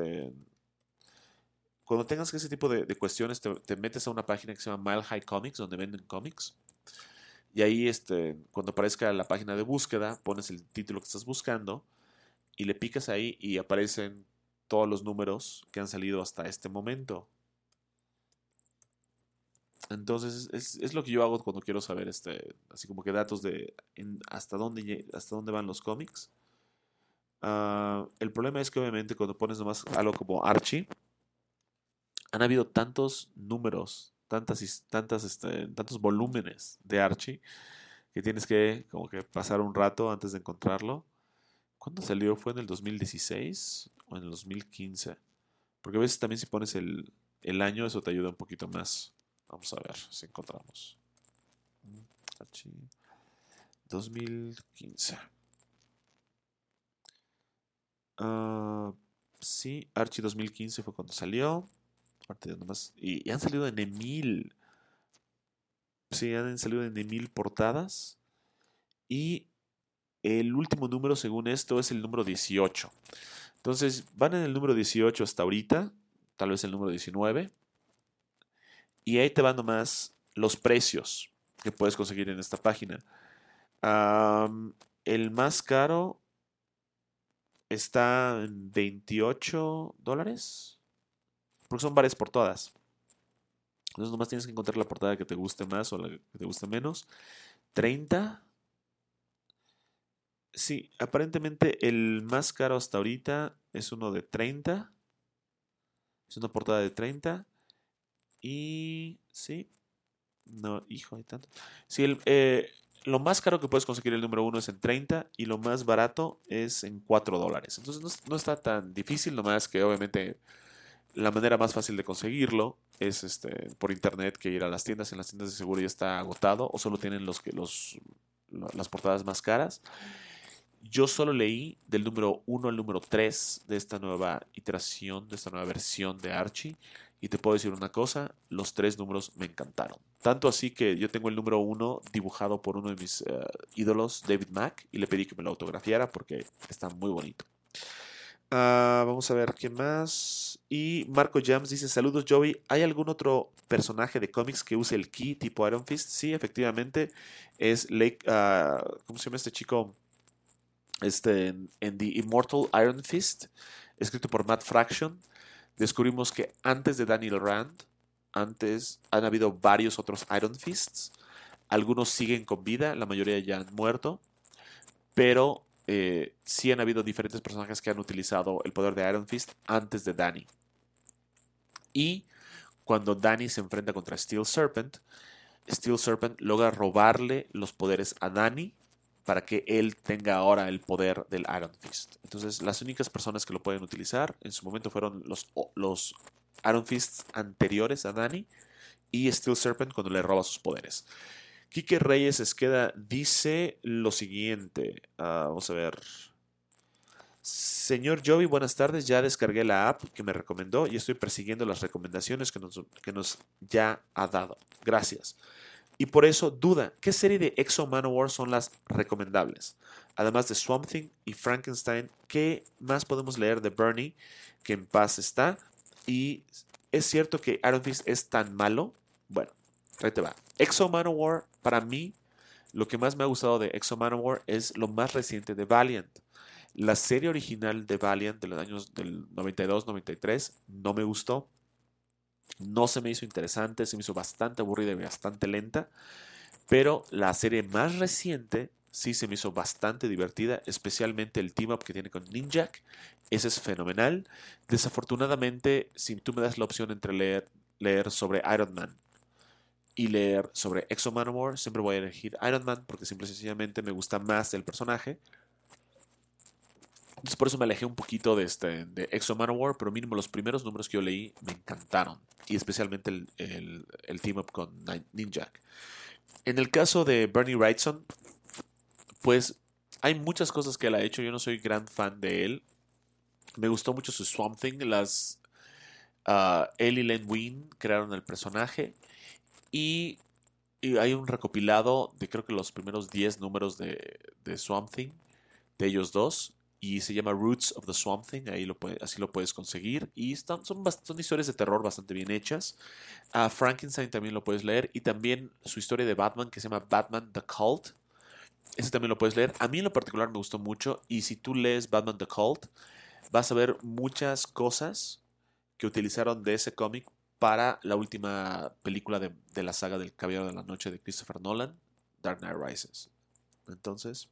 Cuando tengas ese tipo de cuestiones, te metes a una página que se llama Mile High Comics, donde venden cómics. Y ahí, cuando aparezca la página de búsqueda, pones el título que estás buscando y le picas ahí y aparecen todos los números que han salido hasta este momento. Entonces, es lo que yo hago cuando quiero saber, así como que datos de hasta dónde van los cómics. El problema es que obviamente cuando pones nomás algo como Archie, han habido tantos números, tantos volúmenes de Archie, que tienes que como que pasar un rato antes de encontrarlo. ¿Cuándo salió? ¿Fue en el 2016 o en el 2015? Porque a veces también si pones el año, eso te ayuda un poquito más. Vamos a ver si encontramos. Archie 2015. Sí, Archie 2015 fue cuando salió. Y han salido en Emil. Sí, han salido en Emil portadas. Y el último número, según esto, es el número 18. Entonces, van en el número 18 hasta ahorita. Tal vez el número 19. Y ahí te van nomás los precios que puedes conseguir en esta página. El más caro está en $28. Porque son varias portadas. Entonces nomás tienes que encontrar la portada que te guste más o la que te guste menos. 30. Sí, aparentemente el más caro hasta ahorita es uno de 30. Es una portada de 30. Y sí. No, hijo, hay tanto. Sí, lo más caro que puedes conseguir el número 1 es en 30 y lo más barato es en $4. Entonces no está tan difícil, nomás que obviamente la manera más fácil de conseguirlo es por internet que ir a las tiendas. En las tiendas de seguro ya está agotado o solo tienen las portadas más caras. Yo solo leí del número 1 al número 3 de esta nueva iteración, de esta nueva versión de Archie. Y te puedo decir una cosa, los 3 números me encantaron. Tanto así que yo tengo el número 1 dibujado por uno de mis ídolos, David Mack, y le pedí que me lo autografiara porque está muy bonito. Vamos a ver qué más. Y Marco Jams dice: Saludos, Joey. ¿Hay algún otro personaje de cómics que use el ki tipo Iron Fist? Sí, efectivamente. Es Lake. ¿Cómo se llama este chico? En The Immortal Iron Fist, escrito por Matt Fraction, descubrimos que antes de Daniel Rand, antes han habido varios otros Iron Fists. Algunos siguen con vida, la mayoría ya han muerto, pero sí han habido diferentes personajes que han utilizado el poder de Iron Fist antes de Danny. Y cuando Danny se enfrenta contra Steel Serpent logra robarle los poderes a Danny para que él tenga ahora el poder del Iron Fist. Entonces, las únicas personas que lo pueden utilizar en su momento fueron los Iron Fists anteriores a Danny y Steel Serpent cuando le roba sus poderes. Quique Reyes Esqueda dice lo siguiente. Vamos a ver. Señor Joey, buenas tardes. Ya descargué la app que me recomendó y estoy persiguiendo las recomendaciones que nos ya ha dado. Gracias. Y por eso duda, ¿qué serie de X-O Manowar son las recomendables? Además de Swamp Thing y Frankenstein, ¿qué más podemos leer de Bernie? Que en paz está. Y es cierto que Iron Fist es tan malo. Bueno, ahí te va. X-O Manowar, para mí, lo que más me ha gustado de X-O Manowar es lo más reciente de Valiant. La serie original de Valiant de los años del 92-93 no me gustó. No se me hizo interesante, se me hizo bastante aburrida y bastante lenta, pero la serie más reciente sí se me hizo bastante divertida, especialmente el team up que tiene con Ninjak. Ese es fenomenal. Desafortunadamente, si tú me das la opción entre leer sobre Iron Man y leer sobre X-O Manowar, siempre voy a elegir Iron Man porque simple y sencillamente me gusta más el personaje. Entonces por eso me alejé un poquito de X-O Manowar, pero mínimo los primeros números que yo leí me encantaron. Y especialmente el team up con Ninjak. En el caso de Bernie Wrightson, pues hay muchas cosas que él ha hecho. Yo no soy gran fan de él. Me gustó mucho su Swamp Thing. Él y Len Wein crearon el personaje. Y hay un recopilado de creo que los primeros 10 números de Swamp Thing, de ellos dos. Y se llama Roots of the Swamp Thing, así lo puedes conseguir. Y son historias de terror bastante bien hechas. Frankenstein también lo puedes leer. Y también su historia de Batman, que se llama Batman the Cult. Ese también lo puedes leer. A mí en lo particular me gustó mucho. Y si tú lees Batman the Cult, vas a ver muchas cosas que utilizaron de ese cómic para la última película de la saga del Caballero de la Noche de Christopher Nolan, Dark Knight Rises. Entonces,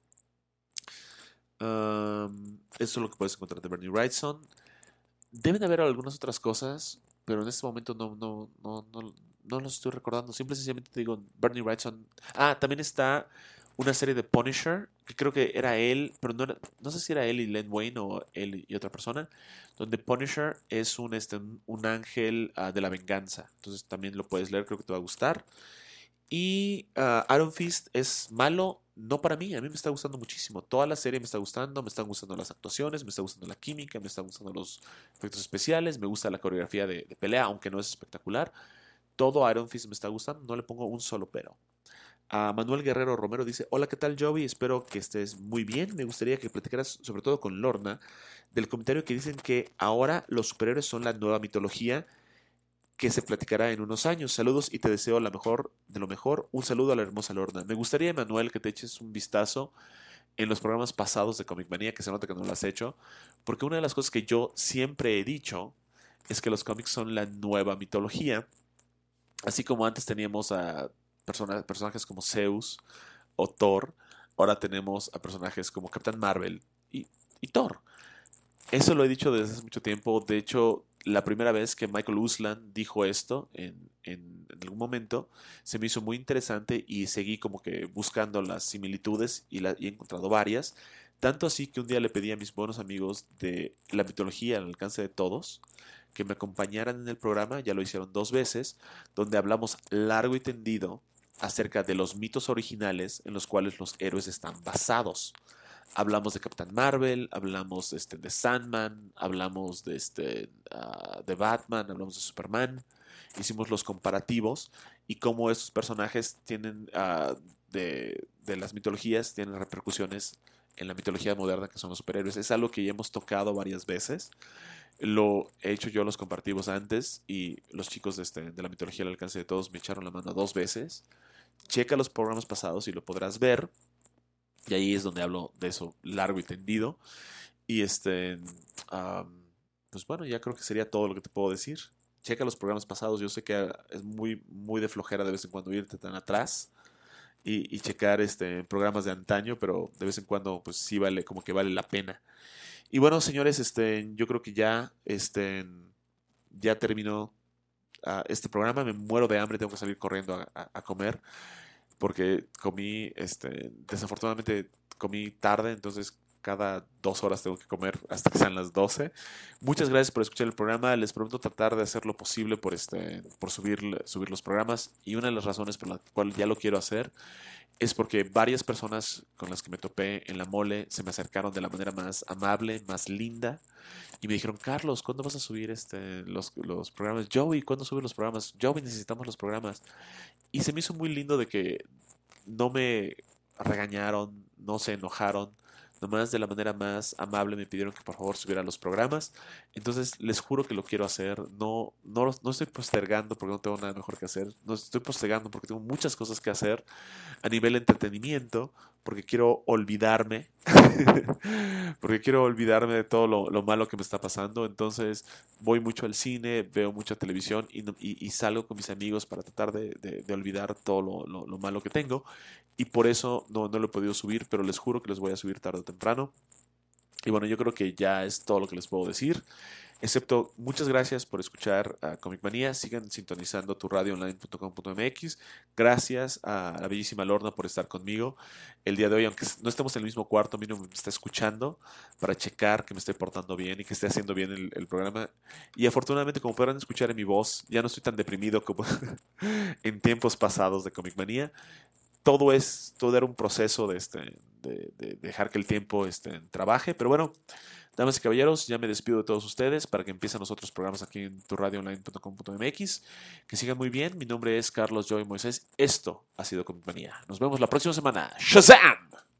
eso es lo que puedes encontrar de Bernie Wrightson. Deben haber algunas otras cosas, pero en este momento no lo estoy recordando. Simple y sencillamente te digo Bernie Wrightson. También está una serie de Punisher, que creo que era él, pero no sé si era él y Len Wayne o él y otra persona, donde Punisher es un ángel de la venganza. Entonces también lo puedes leer, creo que te va a gustar. Y Iron Fist es malo, no para mí, a mí me está gustando muchísimo. Toda la serie me está gustando, me están gustando las actuaciones, me está gustando la química, me están gustando los efectos especiales, me gusta la coreografía de pelea, aunque no es espectacular. Todo Iron Fist me está gustando, no le pongo un solo pero. Manuel Guerrero Romero dice: Hola, ¿qué tal, Joey? Espero que estés muy bien. Me gustaría que platicaras, sobre todo con Lorna, del comentario que dicen que ahora los superhéroes son la nueva mitología que se platicará en unos años. Saludos y te deseo la mejor de lo mejor. Un saludo a la hermosa Lorna. Me gustaría, Manuel, que te eches un vistazo en los programas pasados de Comic Manía, que se nota que no lo has hecho, porque una de las cosas que yo siempre he dicho es que los cómics son la nueva mitología, así como antes teníamos a personajes como Zeus o Thor, ahora tenemos a personajes como Captain Marvel y Thor. Eso lo he dicho desde hace mucho tiempo. De hecho, la primera vez que Michael Uslan dijo esto en algún momento, se me hizo muy interesante y seguí como que buscando las similitudes y he encontrado varias. Tanto así que un día le pedí a mis buenos amigos de la mitología al alcance de todos que me acompañaran en el programa, ya lo hicieron 2 veces, donde hablamos largo y tendido acerca de los mitos originales en los cuales los héroes están basados. Hablamos de Capitán Marvel, hablamos de Sandman, hablamos de Batman, hablamos de Superman. Hicimos los comparativos y cómo estos personajes tienen, de las mitologías, tienen repercusiones en la mitología moderna, que son los superhéroes. Es algo que ya hemos tocado varias veces. Lo he hecho yo los comparativos antes y los chicos de la mitología al alcance de todos me echaron la mano 2 veces. Checa los programas pasados y lo podrás ver. Y ahí es donde hablo de eso largo y tendido. Y pues bueno, ya creo que sería todo lo que te puedo decir. Checa los programas pasados. Yo sé que es muy, muy de flojera de vez en cuando irte tan atrás y checar programas de antaño, pero de vez en cuando pues sí vale, como que vale la pena. Y bueno, señores, yo creo que ya terminó este programa. Me muero de hambre, tengo que salir corriendo a comer porque comí, desafortunadamente comí tarde, entonces cada 2 horas tengo que comer hasta que sean las 12. Muchas gracias por escuchar el programa. Les prometo tratar de hacer lo posible por subir los programas. Y una de las razones por la cual ya lo quiero hacer es porque varias personas con las que me topé en la mole se me acercaron de la manera más amable, más linda, y me dijeron: Carlos, ¿cuándo vas a subir los programas? Joey, ¿cuándo subes los programas? Joey, necesitamos los programas. Y se me hizo muy lindo de que no me regañaron, no se enojaron, nomás de la manera más amable me pidieron que por favor subiera los programas. Entonces les juro que lo quiero hacer. No, no, no estoy postergando porque no tengo nada mejor que hacer. No estoy postergando porque tengo muchas cosas que hacer a nivel entretenimiento, porque quiero olvidarme, porque quiero olvidarme de todo lo malo que me está pasando. Entonces voy mucho al cine, veo mucha televisión y salgo con mis amigos para tratar de olvidar todo lo malo que tengo. Y por eso no lo he podido subir, pero les juro que los voy a subir tarde o temprano. Y bueno, yo creo que ya es todo lo que les puedo decir. Excepto, muchas gracias por escuchar a Comic Manía. Sigan sintonizando tu radioonline.com.mx. Gracias a la bellísima Lorna por estar conmigo el día de hoy. Aunque no estemos en el mismo cuarto, a mí no me está escuchando para checar que me esté portando bien y que esté haciendo bien el programa. Y afortunadamente, como podrán escuchar en mi voz, ya no estoy tan deprimido como en tiempos pasados de Comic Manía. Todo era un proceso de dejar que el tiempo trabaje. Pero bueno, damas y caballeros, ya me despido de todos ustedes para que empiecen los otros programas aquí en turradioonline.com.mx. Que sigan muy bien. Mi nombre es Carlos Joy Moisés. Esto ha sido Compañía. Nos vemos la próxima semana. ¡Shazam!